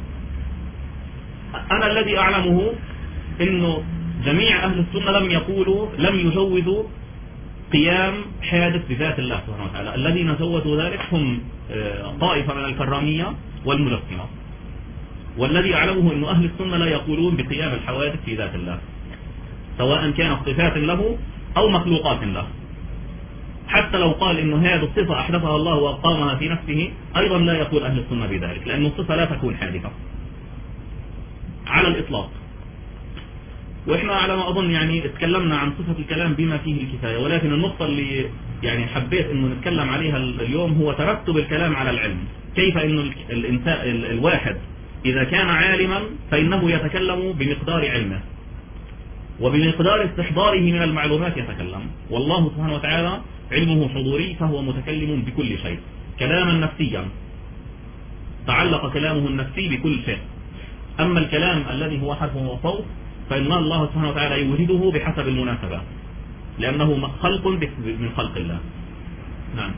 أنا الذي أعلمه إنه جميع أهل السنة لم يجوزوا قيام حادث بذات الله سبحانه وتعالى. الذين جوزوا ذلك هم طائفة من الكرامية والمجسمة. والذي أعلمه إنه أهل السنة لا يقولون بقيام الحوادث في ذات الله، سواء كانت صفات له أو مخلوقات له. حتى لو قال إنه هذه الصفة أحدثها الله وأقامها في نفسه، أيضا لا يقول أهل السنة بذلك، لأن الصفة لا تكون حادثة على الإطلاق. وإحنا على ما أظن يعني اتكلمنا عن صفة الكلام بما فيه الكفاية، ولكن النقطة اللي يعني حبيت إنه نتكلم عليها اليوم هو ترتب الكلام على العلم. كيف إنه الإنسان الواحد إذا كان عالما فإنه يتكلم بمقدار علمه وبمقدار استحضاره من المعلومات يتكلم، والله سبحانه وتعالى علمه حضوري فهو متكلم بكل شيء كلاما نفسيا، تعلق كلامه النفسي بكل شيء. أما الكلام الذي هو حرف وصوت فإن الله سبحانه وتعالى يوجده بحسب المناسبة، لأنه خلق من خلق الله. نعم.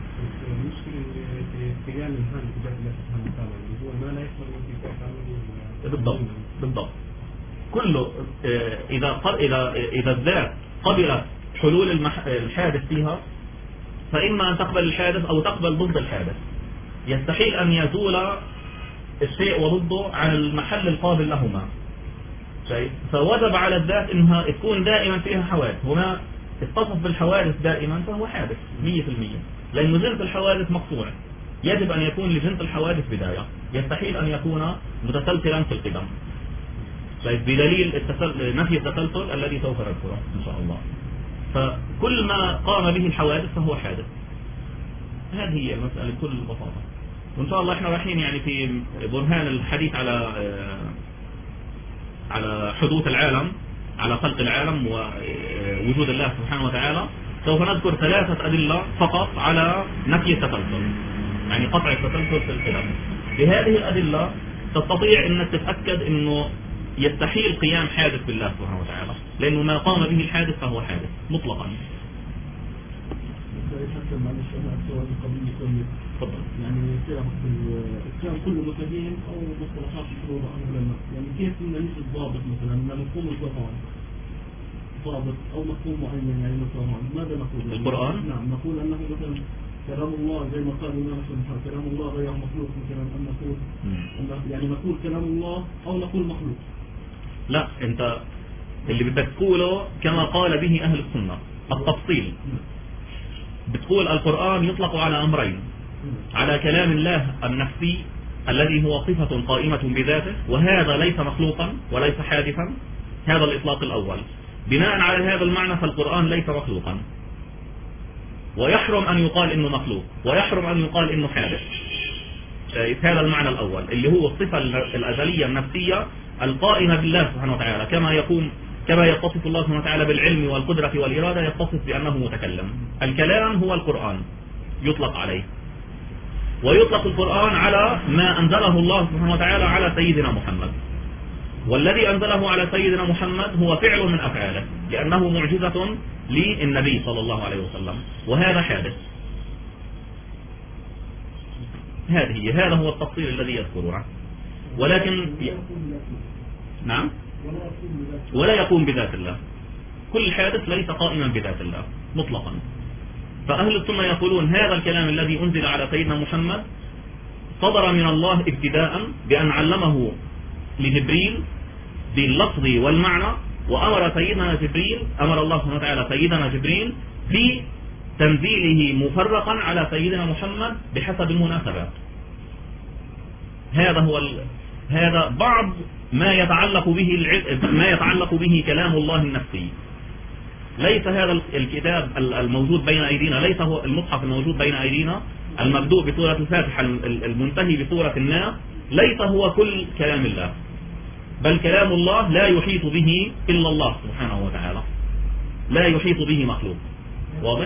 بالضبط. كله إذا الذات قبلت حلول الحادث فيها، فإما أن تقبل الحادث أو تقبل ضد الحادث. يستحيل أن يزول الشيء وضده عن المحل القابل لهما. فوجب على الذات إنها تكون دائما فيها حوادث. هنا اتصف بالحوادث دائما فهو حادث 100%، لأن جنس الحوادث مقطوع. يجب أن يكون لجنس الحوادث بداية، يستحيل أن يكون متسلسلا في القدم، بدليل نفي التسلسل الذي سوف نذكره إن شاء الله. فكل ما قام به الحوادث فهو حادث. هذه هي المسألة بكل بساطة. وإن شاء الله إحنا رايحين يعني في برهان الحديث على حدوث العالم، على خلق العالم ووجود الله سبحانه وتعالى، سوف نذكر 3 أدلة فقط على نفي التسلسل، يعني قطع التسلسل في القدم. بهذه الأدلة تستطيع أنك تتأكد أنه يستحيل قيام حادث بالله سبحانه وتعالى، لأنه ما قام به الحادث فهو حادث مطلقا. يعني كان كله مفاهيم أو مصطلحات مشهورة عن العلماء، يعني كيف بدنا نجد ضابط مثلا مفهوم القرآن، ضابط أو مفهوم معين، يعني مثلا ماذا نقول؟ القرآن؟ نعم، نقول أنه مثلا كلام الله زي ما قال الإمام الشافعي كلام الله غير مخلوق، مثلا أن نقول يعني نقول كلام الله أو نقول مخلوق. لا، أنت اللي بدك تقوله كما قال به أهل السنة التفصيل. بتقول القرآن يطلق على أمرين: على كلام الله النفسي الذي هو صفة قائمة بذاته، وهذا ليس مخلوقا وليس حادثا، هذا الإطلاق الأول. بناء على هذا المعنى فالقرآن ليس مخلوقا، ويحرم أن يقال إنه مخلوق، ويحرم أن يقال إنه حادث. هذا المعنى الأول اللي هو الصفة الأزلية النفسية القائمة بالله سبحانه وتعالى، كما يتصف الله سبحانه وتعالى بالعلم والقدرة والإرادة، يتصف بأنه متكلم. الكلام هو القرآن يطلق عليه، ويطلق القرآن على ما أنزله الله سبحانه وتعالى على سيدنا محمد، والذي أنزله على سيدنا محمد هو فعل من أفعاله، لأنه معجزة للنبي صلى الله عليه وسلم، وهذا حادث. هذا هو التفصيل الذي يذكرونه. ولكن نعم، ولا يقوم بذات الله. كل حادث ليس قائما بذات الله مطلقا. فأهل السنة يقولون هذا الكلام الذي أنزل على سيدنا محمد صدر من الله ابتداء بأن علمه لجبريل باللفظ والمعنى، وأمر الله سبحانه وتعالى سيدنا جبريل بتنزيله مفرقا على سيدنا محمد بحسب المناسبات. هذا بعض ما يتعلق به كلام الله النفسي. ليس هذا الكتاب الموجود بين أيدينا، ليس هو المصحف الموجود بين أيدينا المبدوء بسورة الفاتحة المنتهي بسورة الناس ليس هو كل كلام الله، بل كلام الله لا يحيط به إلا الله سبحانه وتعالى، لا يحيط به مخلوق. واضح؟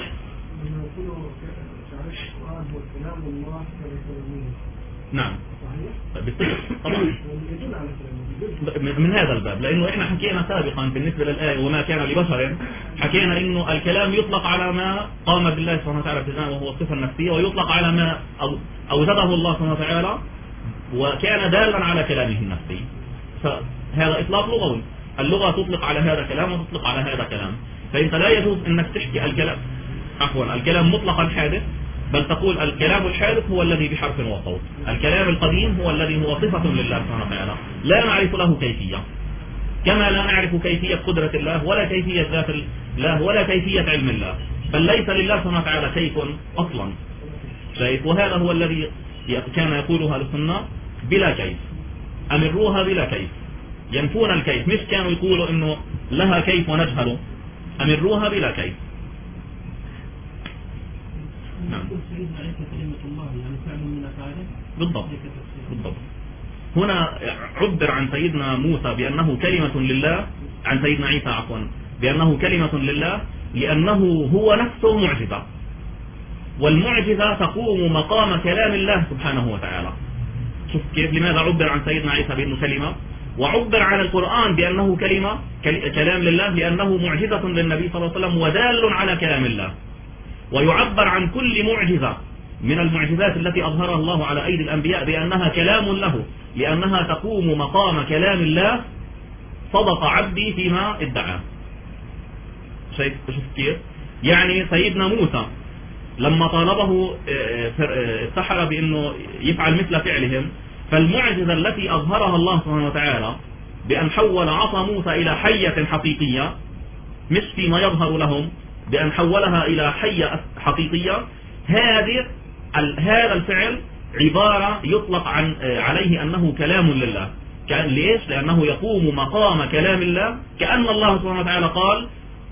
نعم طبعا من هذا الباب، لأنه إحنا حكينا سابقا بالنسبة للآية وما كان لبشر، حكينا إنه الكلام يطلق على ما قام بالله سبحانه وتعالى ابتداء وهو الصفة النفسية، ويطلق على ما أوجده الله سبحانه وتعالى وكان دالا على كلامه النفسي. فهذا إطلاق لغوي، اللغة تطلق على هذا كلام وتطلق على هذا كلام. فأنت لا يجوز أنك تحكي الكلام مطلقا حادث، بل تقول الكلام الحادث هو الذي بحرف وصوت، الكلام القديم هو الذي هو صفة لله سبحانه وتعالى لا نعرف له كيفية، كما لا نعرف كيفية قدرة الله ولا كيفية ذات الله ولا كيفية علم الله، بل ليس لله سبحانه وتعالى كيف أصلا. شايف؟ وهذا هو الذي كان يقولها للسنة بلا كيف، أمروها بلا كيف، ينفون الكيف، مش كانوا يقولوا إنه لها كيف ونجهله، أمروها بلا كيف. نعم. بالضبط. هنا عبر عن سيدنا موسى بأنه كلمة لله، عن سيدنا عيسى عفوا بأنه كلمة لله، لأنه هو نفسه معجزة، والمعجزة تقوم مقام كلام الله سبحانه وتعالى. شوف كيف، لماذا عبر عن سيدنا عيسى بأنه كلمة، وعبر عن القرآن بأنه كلام لله لأنه معجزة للنبي صلى الله عليه وسلم ودال على كلام الله. ويعبر عن كل معجزة من المعجزات التي أظهرها الله على أيدي الأنبياء بأنها كلام له، لأنها تقوم مقام كلام الله. صدق عبدي فيما ادعى. شوف كيف، يعني سيدنا موسى لما طالبه السحرة بأنه يفعل مثل فعلهم، فالمعجزة التي أظهرها الله سبحانه وتعالى بأن حول عصا موسى إلى حية حقيقية، مش فيما يظهر لهم، بأن حولها إلى حية حقيقية، هذا الفعل عبارة يطلق عليه أنه كلام لله. ليش؟ لأنه يقوم مقام كلام الله، كأن الله سبحانه وتعالى قال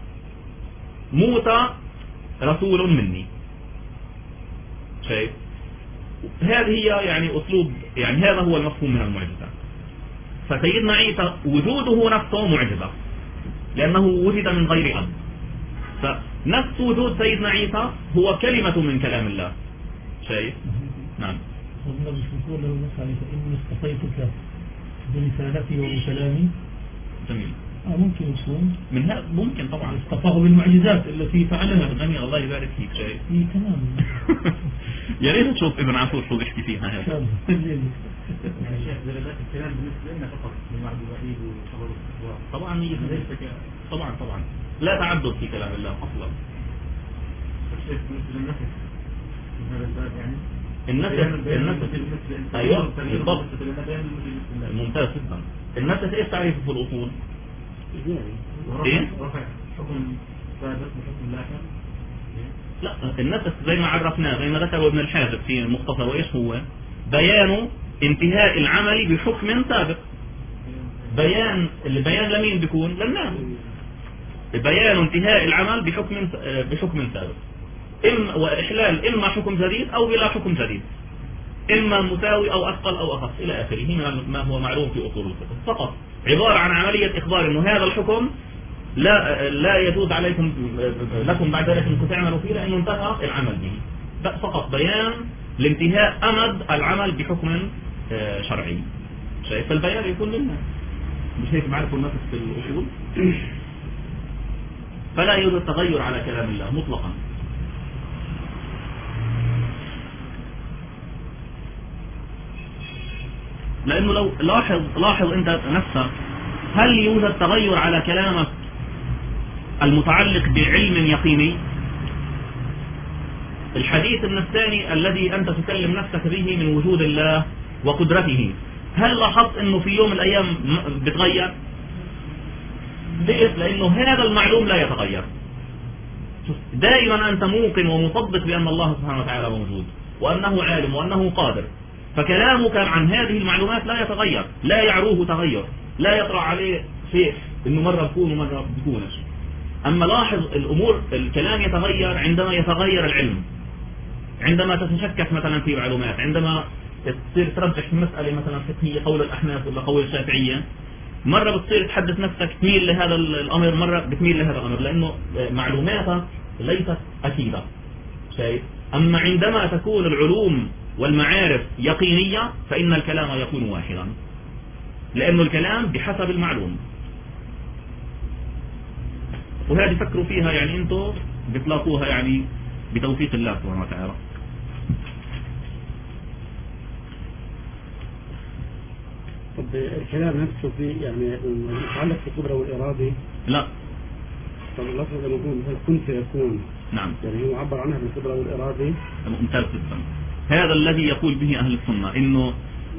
موسى رسول مني. شايف؟ هذه هي يعني أسلوب، يعني هذا هو المفهوم من المعجزة. فسيدنا عيسى وجوده نفسه معجزة لأنه وجد من غير أب، فنفس وجود سيدنا عيسى هو كلمة من كلام الله. شايف؟ نعم. والنبي يقول له مثلا إني اصطفيتك برسالتي وبكلامي. جميل. ممكن يكون من هذا، ممكن طبعا اصطفاه بالمعجزات التي فعلها. جميل، الله يبارك فيك. شايف؟ تمام. يا ريت تشوف ابن عاشور شو بيحكي فيها هذا. الشيخ درجات الكلام بالنسبة لنا فقط من وعد الوحيد وخبر الصدوات. طبعا طبعا لا تعدد في كلام الله اصلا. الشيخ بالنسبة للنفس من هذا الباب يعني النفس ايوه بالضبط، ممتاز جدا. النفس ايش تعريفه في الاصول؟ ايه؟ رفع حكم ثابت بحكم لاحق. لا، النفس زي ما عرفناه، زي ما ذكر ابن الحاجب في المختصر، وايش هو؟ بيان انتهاء العمل بحكم سابق. البيان لمين بيكون؟ للناس. بيان انتهاء العمل بحكم سابق، وإحلال إما حكم جديد أو بلا حكم جديد، إما مساوي أو أثقل أو أخف إلى آخره من ما هو معلوم في أصول الفقه. فقط عبارة عن عملية إخبار إنه هذا الحكم لا يجوز لكم بعد ذلك أنكم تعملوا فيه لأنه انتهى العمل به. فقط بيان لانتهاء أمد العمل بحكم شرعي. شايف؟ البيان يكون للناس، مش هيك معرفوا النفس في الأصول. فلا يوجد تغير على كلام الله مطلقا. لأنه لو لاحظ أنت نفسك، هل يوجد تغير على كلامك المتعلق بعلم يقيني؟ الحديث النفساني الذي أنت تكلم نفسك به من وجود الله وقدرته، هل لاحظت أنه في يوم من الأيام بتغير؟ ليش؟ لأنه هذا المعلوم لا يتغير. دائما أنت موقن ومصدق بأن الله سبحانه وتعالى موجود وأنه عالم وأنه قادر، فكلامك عن هذه المعلومات لا يتغير، لا يعروه تغير، لا يطرأ عليه شيء إنه مرة بكون ومرة بكونش. أما لاحظ الأمور، الكلام يتغير عندما يتغير العلم. عندما تتشكك مثلا في معلومات، عندما تصير ترجح في مسألة مثلا فقهية قول الأحناف ولا قول الشافعية، مرة بتصير تحدث نفسك تميل لهذا الأمر، مرة بتميل لهذا الأمر، لأنه معلوماتك ليست أكيدة. شايف؟ أما عندما تكون العلوم والمعارف يقينية فإن الكلام يكون واحدا، لأنه الكلام بحسب المعلوم. وهذه فكروا فيها، يعني أنتم بتلاقوها يعني بتوفيق الله سبحانه وتعالى. طب الكلام نفسه في يعني يتعلق بالقدرة والإرادة؟ لا. طب اللفظ لما يقول مثلا كن فيكون، نعم، يعني هو عبر عنها بالقدرة والإرادة. ممتاز جدا. هذا الذي يقول به أهل السنة، إنه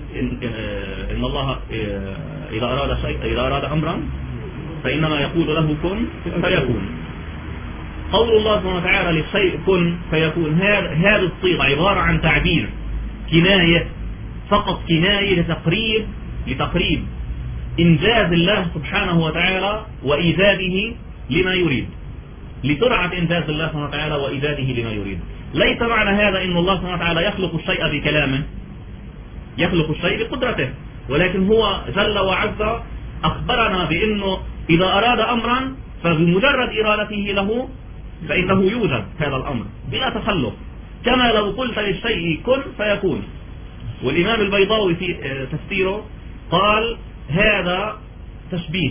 إن الله إذا أراد شيء، إذا أراد أمرا فإنما يقول له كن فيكون. قول الله سبحانه وتعالى للشيء كن فيكون، هذه الصيغة عبارة عن تعبير كناية، فقط كناية لتقريب إنجاز الله سبحانه وتعالى وإيجاده لما يريد، لسرعة إنجاز الله سبحانه وتعالى وإيجاده لما يريد. ليس معنى هذا إن الله سبحانه وتعالى يخلق الشيء بكلامه، يخلق الشيء بقدرته، ولكن هو جل وعز أخبرنا بأنه إذا أراد أمرا فبمجرد إرادته له فإنه يوجد هذا الأمر بلا تخلف، كما لو قلت للشيء كن فيكون. والإمام البيضاوي في تفسيره قال هذا تشبيه،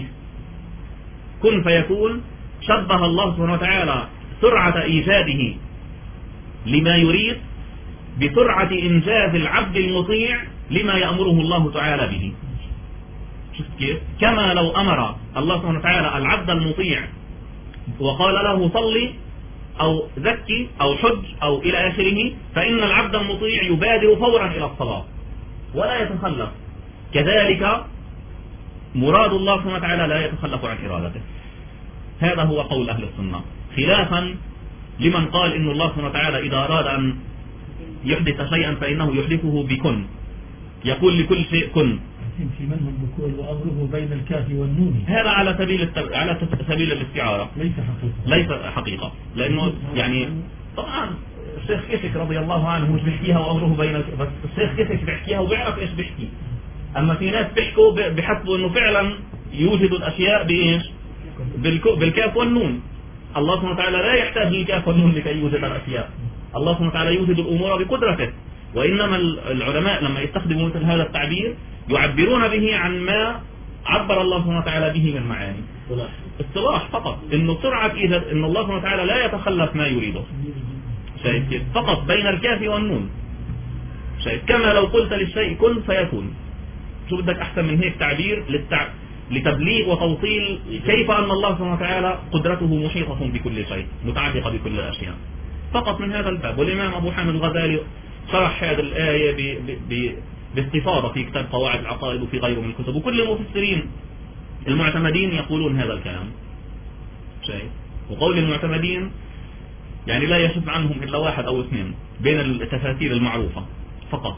كن فيكون شبه الله سبحانه وتعالى سرعة إيجاده لما يريد بسرعة إنجاز العبد المطيع لما يأمره الله تعالى به. شفت كيف؟ كما لو أمر الله سبحانه وتعالى العبد المطيع وقال له صلي أو زكي أو حج أو إلى آخره، فإن العبد المطيع يبادر فورا إلى الصلاة ولا يتخلف. كذلك مراد الله سبحانه وتعالى لا يتخلف عن إرادته. هذا هو قول أهل السنة، خلافا لمن قال إن الله سبحانه وتعالى إذا أراد أن يحدث شيئا فإنه يحدثه بكن، يقول لكل شيء كن. في منهم بكل وأمره بين الكاف والنون، هذا على سبيل الاستعارة، ليس حقيقة. لأنه يعني طبعا الشيخ كشك رضي الله عنه مش بيحكيها وأمره بين بس الشيخ كشك بيحكيها وبيعرف إيش بيحكي. أما في ناس بيحكوا بحسبوا إنه فعلا يوجد الأشياء بإيش؟ بالكاف والنون. الله سبحانه وتعالى لا يحتاج للكاف والنون لكي يوجد الأشياء. الله سبحانه وتعالى يوجد الأمور بقدرته. وإنما العلماء لما يستخدموا مثل هذا التعبير يعبرون به عن ما عبر الله سبحانه وتعالى به من معاني اصطلاح فقط، إنه سرعة إيجاد، إن الله سبحانه وتعالى لا يتخلف ما يريده. شايف كيف؟ فقط بين الكاف والنون. شايف؟ كما لو قلت للشيء كن فيكون. شو بدك أحسن من هيك تعبير لتبليغ وتوصيل كيف أن الله سبحانه وتعالى قدرته محيطة بكل شيء، متعلقة بكل الأشياء، فقط من هذا الباب. والإمام أبو حامد الغزالي شرح هذه الآية باستفاضة في كتاب قواعد العقائد وفي غيره من الكتب، وكل المفسرين المعتمدين يقولون هذا الكلام. شيء وقول المعتمدين يعني لا يشذ عنهم إلا واحد أو اثنين بين التفاسير المعروفة فقط.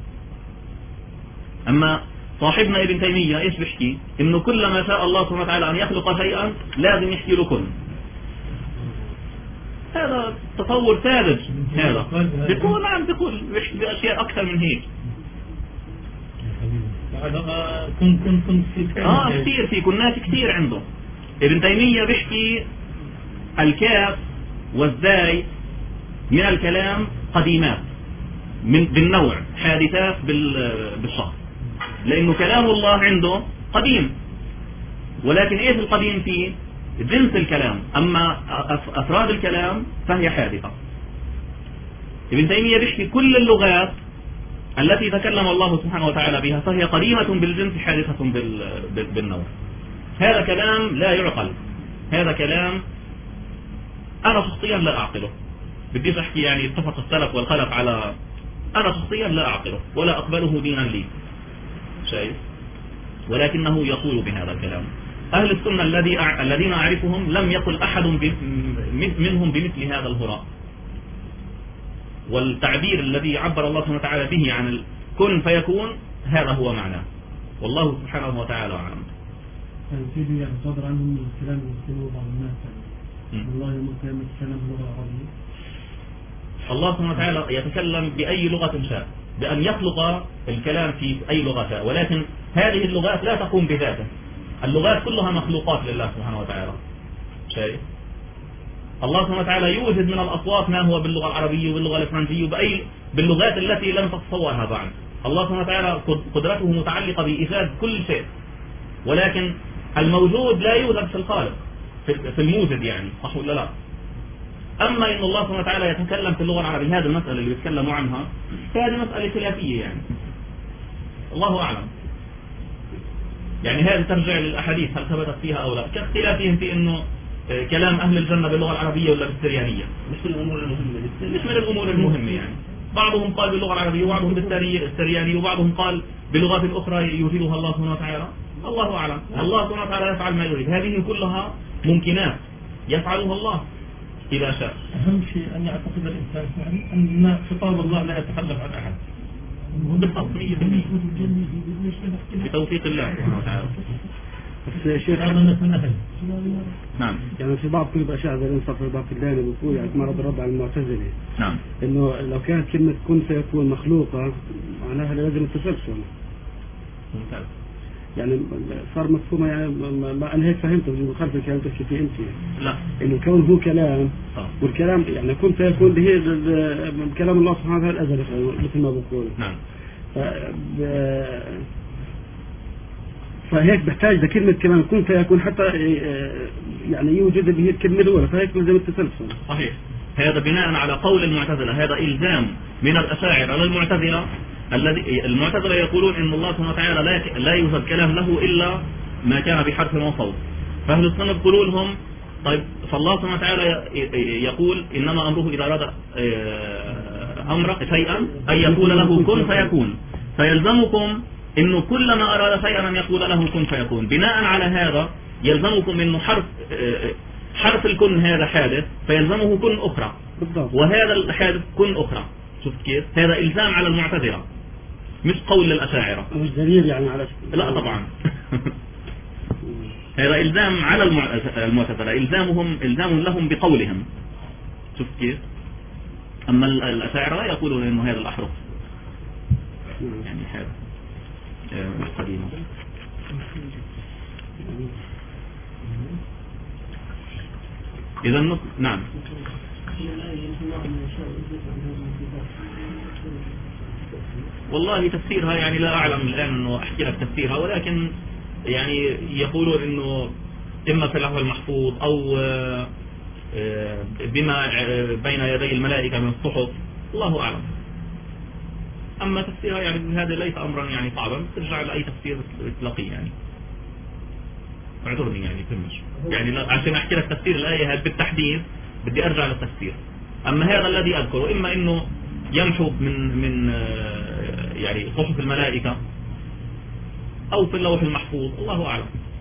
أما صاحبنا ابن تيمية إيش بيحكي؟ إنه كلما شاء الله سبحانه وتعالى أن يخلق شيئا لازم يحكي له كن. هذا تصور ساذج. هذا بيقول نعم، بيقول بأشياء أكثر من هيك. كثير في كناس كثير عنده. ابن تيمية بيحكي الكاف والزاي من الكلام قديمات بالنوع، حادثات بالشخص، لأنه كلام الله عنده قديم، ولكن إيش القديم فيه؟ جنس الكلام، أما أفراد الكلام فهي حادثة. ابن تيمية بيحكي كل اللغات التي تكلم الله سبحانه وتعالى بها فهي قديمة بالجنس حادثة بالنوع. هذا كلام لا يعقل، هذا كلام أنا شخصيا لا أعقله. بديش أحكي يعني اتفق السلف والخلف على، أنا شخصيا لا أعقله ولا أقبله دينا لي. شايف؟ ولكنه يقول بهذا الكلام. أهل السنة الذين أعرفهم لم يقل أحد منهم بمثل هذا الهراء. والتعبير الذي عبر الله سبحانه وتعالى به عن كن فيكون هذا هو معناه، والله سبحانه وتعالى أعلم. سيدي يعني صدر عنهم الكلام يقولوا بعض الناس والله يوم القيامة الكلام لغة عربية. الله سبحانه وتعالى يتكلم بأي لغة شاء، بأن يخلق الكلام في أي لغة شاء، ولكن هذه اللغات لا تقوم بذاته. اللغات كلها مخلوقات لله سبحانه وتعالى. شايف؟ الله سبحانه وتعالى يوجد من الأصوات ما هو باللغة العربية وباللغة الفرنسية باللغات التي لم تتصورها بعد. الله سبحانه وتعالى قدرته متعلقة بإيجاد كل شيء، ولكن الموجود لا يوجد في الخالق، في الموجد يعني، صح ولا لا؟ أما إن الله سبحانه وتعالى يتكلم في اللغة العربية، هذه المسألة اللي بيتكلموا عنها هذه مسألة خلافية يعني، الله أعلم. يعني هذه ترجع للأحاديث هل ثبتت فيها أو لا، كاختلافهم في إنه كلام أهل الجنة باللغة العربية ولا بالسريانية. مش من الأمور المهمة، مش من الأمور المهمة يعني. بعضهم قال باللغة العربية وبعضهم بالسريانية وبعضهم قال بلغات أخرى يوجدها الله سبحانه وتعالى، الله أعلم. الله سبحانه وتعالى يفعل ما يريد، هذه كلها ممكنات يفعلها الله إذا شاء. أهم شيء أن يعتقد الإنسان يعني أن خطاب الله لا يتخلف عن أحد بالضبط 100% بتوفيق الله سبحانه وتعالى. بس شيخ نعم. يعني في بعض كتب أشاعرة زي الإنصاف الباقلاني بيقول يعني مرض الرد على المعتزلة. نعم. إنه لو كانت كلمة كن فيكون مخلوقة معناها لازم التسلسل. ممتاز. يعني صار مفهومة يعني ما أنا هيك فهمته بخلف الكلام تحكي فيه أنت. لا. إنه الكون هو كلام والكلام يعني كن فيكون به كلام الله سبحانه وتعالى الأزلي مثل ما بقول. نعم. فهيك بحتاج لكلمة كمان كن فيكون حتى يعني يوجد به الكلمة الأولى، فهيك لازم التسلسل. صحيح. هذا بناء على قول المعتزلة، هذا إلزام من الأشاعرة للمعتزلة. المعتزلة يقولون إن الله سبحانه وتعالى لا يوجد كلام له إلا ما كان بحرف وصوت. فأهل السنة يقولون لهم طيب فالله سبحانه وتعالى يقول إنما أمره إذا أراد أمر شيئا أن يقول له كن فيكون، فيلزمكم إنه كلما أراد شيئا أن يقول له كن فيكون. بناء على هذا يلزمكم إنه حرف الكن هذا حادث، فيلزمه كن أخرى بالضبط، وهذا الحادث كن أخرى. شوف كيف؟ هذا إلزام على المعتزلة مش قول للأشاعرة. مش دليل يعني على لا طبعا. هذا إلزام على المعتزلة، إلزام لهم بقولهم. شوف كيف؟ أما الأشاعرة يقولون إنه هذا الأحرف يعني هذا قديمة. إذا نعم. والله تفسيرها يعني لا أعلم الآن أنه أحكي لك تفسيرها، ولكن يعني يقولون أنه إما في اللوح المحفوظ أو بما بين يدي الملائكة من الصحف، الله أعلم. أما تفسيرها يعني هذا ليس أمرا يعني صعبا، ترجع لأي تفسير تلاقيه يعني. اعذرني يعني فهمش يعني عشان أحكي لك تفسير الآية هذا بالتحديد بدي أرجع للتفسير. أما هذا الذي أذكره إما إنه يمحو من يعني صحف الملائكة أو في اللوح المحفوظ، الله أعلم.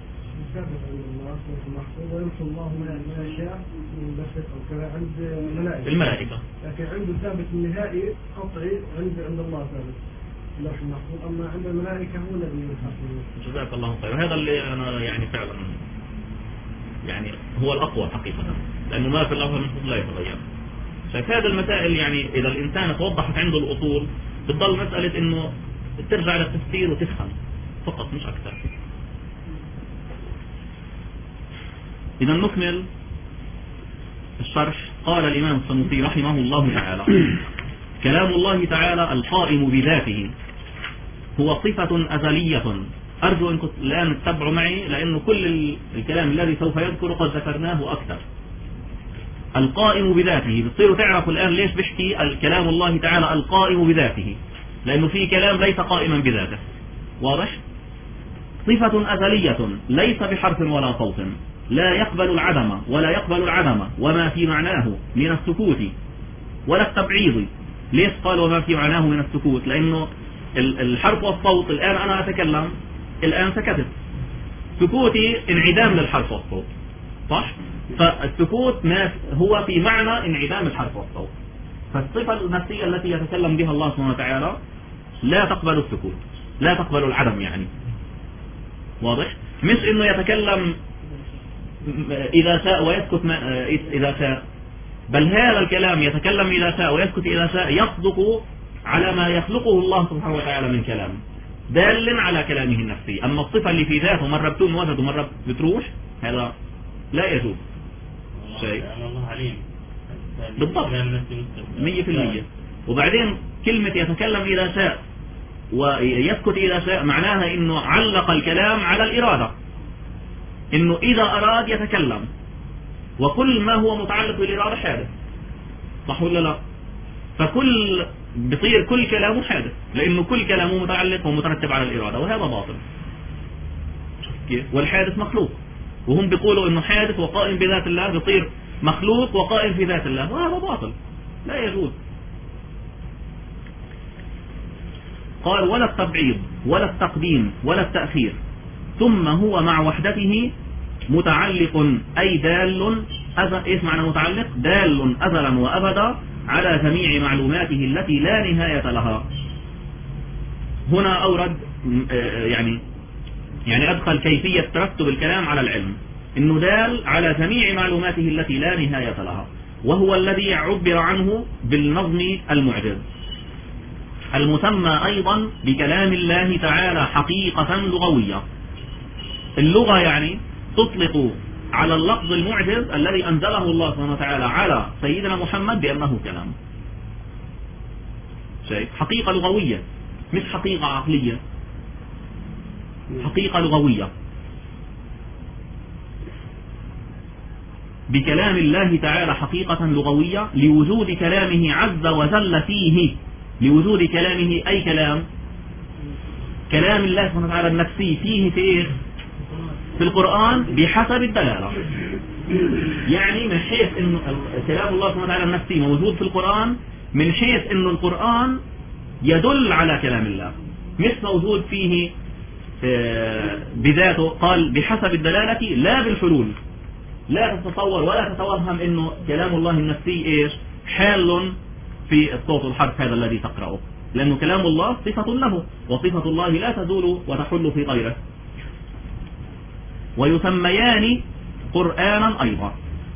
ويمحو الله ما يشاء من بشر أو كذا عند الملائكة، لكن عنده ثابت النهائي قطعي عند الله ثابت اللوح المحفوظ، أما عند الملائكة هو الذي يحفظ. جزاك الله خير. هذا اللي أنا يعني فعلا يعني هو الأقوى حقيقة، لأنه ما في اللوح المحفوظ لا يتغير. فهذه المسائل يعني إذا الإنسان توضحت عنده الأصول بتضل مسألة إنه ترجع للتفسير وتفهم فقط مش أكثر. إذا نكمل الشرح. قال الإمام السنوسي رحمه الله تعالى: كلام الله تعالى القائم بذاته هو صفة أزلية. أرجو أنكم الآن تتبعوا معي، لأنه كل الكلام الذي سوف يذكر قد ذكرناه أكثر. القائم بذاته، بتصيروا تعرفوا الآن ليش بحكي الكلام الله تعالى القائم بذاته، لأنه في كلام ليس قائما بذاته. واضح؟ صفة أزلية ليس بحرف ولا صوت، لا يقبل العدم ولا يقبل العدم وما في معناه من السكوت ولا التبعيض. ليش قال وما في معناه من السكوت؟ لأنه الحرف والصوت الآن أنا أتكلم الآن سكتت، سكوتي انعدام للحرف والصوت، صح؟ فالسكوت ما هو في معنى انعدام الحرف والصوت. فالصفة النفسية التي يتكلم بها الله سبحانه وتعالى لا تقبل السكوت، لا تقبل العدم يعني. واضح؟ مش إنه يتكلم إذا شاء ويسكت إذا شاء، بل هذا الكلام يتكلم إذا شاء ويسكت إذا شاء، يصدق على ما يخلقه الله سبحانه وتعالى من كلام دال على كلامه النفسي. أما الصفة اللي في ذاته مرة بتون وجد ومرة بتروح، هذا لا يجوز شيء. الله عليم بالضبط 100%. وبعدين كلمة يتكلم إذا شاء ويسكت إذا شاء معناها إنه علق الكلام على الإرادة، إنه إذا أراد يتكلم، وكل ما هو متعلق بالإرادة حادث، صح ولا لا؟ بصير كل كلامه حادث، لأنه كل كلامه متعلق ومترتب على الإرادة، وهذا باطل. والحادث مخلوق، وهم بيقولوا إنه حادث وقائم بذات الله بصير مخلوق وقائم في ذات الله، وهذا باطل لا يجوز. قال ولا التبعيض ولا التقديم ولا التأخير، ثم هو مع وحدته متعلق أي دال. إيش معنى متعلق؟ دال أزلا وأبدا على جميع معلوماته التي لا نهاية لها. هنا أورد يعني أدخل كيفية ترتب الكلام على العلم، إنه دال على جميع معلوماته التي لا نهاية لها، وهو الذي عبر عنه بالنظم المعجز المسمى أيضا بكلام الله تعالى حقيقة لغوية. اللغة يعني تطلق على اللفظ المعجز الذي أنزله الله سبحانه وتعالى على سيدنا محمد بأنه كلام. شيء حقيقة لغوية مش حقيقة عقلية، حقيقة لغوية. بكلام الله تعالى حقيقة لغوية لوجود كلامه عز وجل فيه، لوجود كلامه أي كلام الله سبحانه وتعالى النفسي فيه في القرآن بحسب الدلالة. يعني من حيث إنه كلام الله سبحانه وتعالى النفسي موجود في القرآن من حيث إنه القرآن يدل على كلام الله، مش موجود فيه بذاته. قال بحسب الدلالة لا بالحلول، لا تتصور ولا تتوهم إنه كلام الله النفسي حال في الصوت والحرف هذا الذي تقرأه، لأنه كلام الله صفة له، وصفة الله لا تزول وتحل في غيره. ويسميان قرآنا أيضا.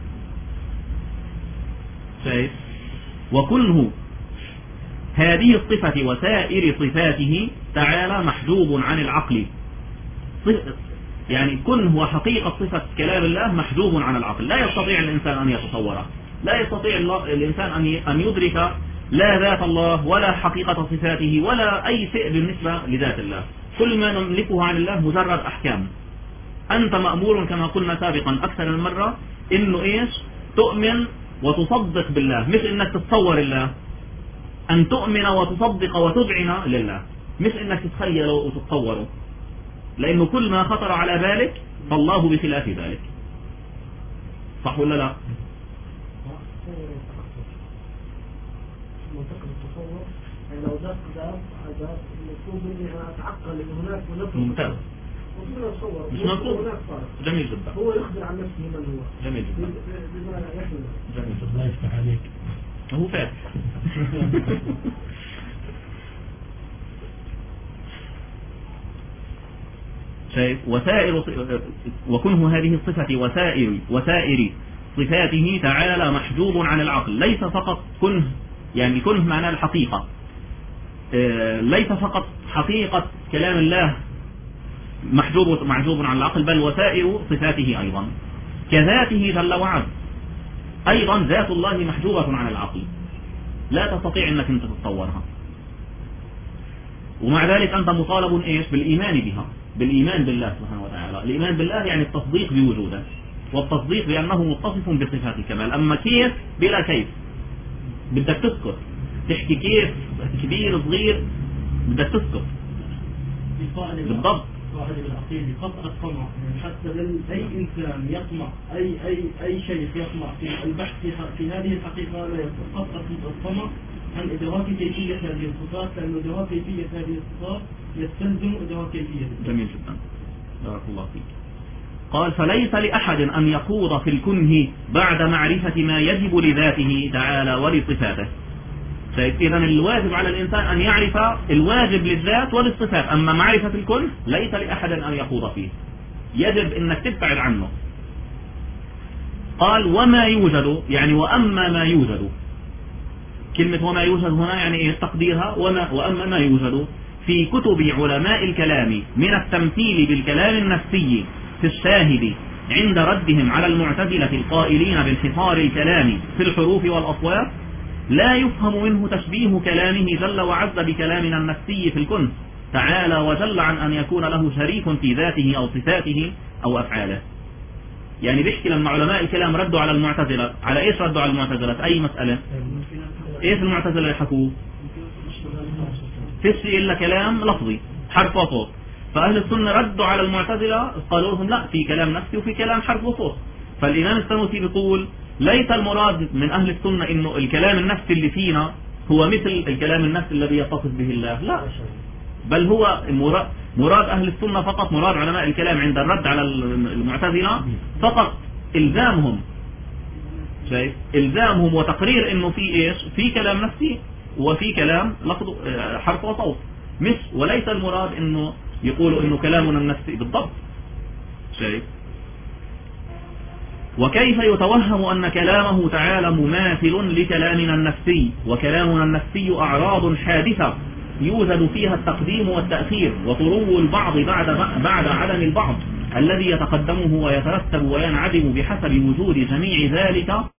شايف؟ وكنه هذه الصفة وسائر صفاته تعالى محجوب عن العقل. يعني كنه وحقيقة صفة كلام الله محجوب عن العقل، لا يستطيع الإنسان أن يتصوره، لا يستطيع الإنسان أن يدرك لا ذات الله ولا حقيقة صفاته ولا أي شيء بالنسبة لذات الله. كل ما نملكه عن الله مجرد أحكام. أنت مأمور كما قلنا سابقا أكثر من مرة إنه تؤمن وتصدق بالله، مش إنك تتصور الله. أن تؤمن وتصدق وتذعن لله، مش إنك تتخيله وتتصوره، لأنه كل ما خطر على بالك فالله بخلاف ذلك. صح ولا لا؟ منطقة التصور يعني لو ذات هذا المطلوب مني أن أتعقل أن هناك منطقة ممتاز. مش مطلوب. جميل جدا. هو يخبر عن نفسه من هو. جميل جدا. بما يحمل. جميل جدا. الله يفتح عليك. هو فاتح. شايف؟ وكنه هذه الصفة وسائر صفاته تعالى محجوب عن العقل. ليس فقط كنه، يعني كنه معناه الحقيقة، ليس فقط حقيقة كلام الله محجوب عن العقل، بل وسائر صفاته أيضا. كذاته جل وعلا أيضا ذات الله محجوبة عن العقل، لا تستطيع أنك أنت تتصورها، ومع ذلك أنت مطالب بالإيمان بها، بالإيمان بالله سبحانه وتعالى. الإيمان بالله يعني التصديق بوجوده، والتصديق بأنه متصف بصفات الكمال. أما كيف بلا كيف، بدك تسكت، تحكي كيف كبير صغير بدك تسكت. بالضبط. واحد بالعقيدة قطع الطمع، يعني حتى أي إنسان يطمع أي شيء يطمع في البحث في هذه الحقيقة لا يستطيع. قطع الطمع عن إدراك كيفية هذه الصفات، لأن إدراك كيفية هذه الصفات يستلزم إدراك كيفية. جميل جدا، بارك الله فيك. قال فليس لأحد أن يخوض في الكنه بعد معرفة ما يجب لذاته تعالى ولصفاته. إذا الواجب على الإنسان أن يعرف الواجب للذات وللصفات، أما معرفة الكل ليس لأحد أن يخوض فيه، يجب أنك تبتعد عنه. قال وما يوجد، يعني وأما ما يوجد. كلمة وما يوجد هنا يعني إيه تقديرها؟ وأما ما يوجد في كتب علماء الكلام من التمثيل بالكلام النفسي في الشاهد عند ردهم على المعتزلة القائلين بانحصار الكلام في الحروف والأصوات، لا يفهم منه تشبيه كلامه جل وعز بكلامنا النفسي في الكنس تعالى وجل عن أن يكون له شريك في ذاته أو صفاته أو أفعاله. يعني بيحكي لما علماء الكلام ردوا على المعتزلة، على إيش ردوا على المعتزلة؟ في أي مسألة؟ إيش المعتزلة يحكوا؟ فيش إلا كلام لفظي حرف وصوت. فأهل السنة ردوا على المعتزلة قالوا لهم لا، في كلام نفسي وفي كلام حرف وصوت. فالإمام السنوسي بيقول ليس المراد من أهل السنة إنه الكلام النفسي اللي فينا هو مثل الكلام النفسي الذي يتصف به الله، لا، بل هو مراد أهل السنة فقط، مراد علماء الكلام عند الرد على المعتزلة فقط إلزامهم، شايف، إلزامهم وتقرير إنه في إيش، في كلام نفسي وفي كلام لفظ حرف وصوت، مش وليس المراد إنه يقولوا إنه كلامنا النفسي بالضبط، شايف. وكيف يتوهم أن كلامه تعالى مماثل لكلامنا النفسي، وكلامنا النفسي أعراض حادثة يوجد فيها التقديم والتأخير وطرو البعض بعد عدم البعض الذي يتقدمه ويترتب وينعدم بحسب وجود جميع ذلك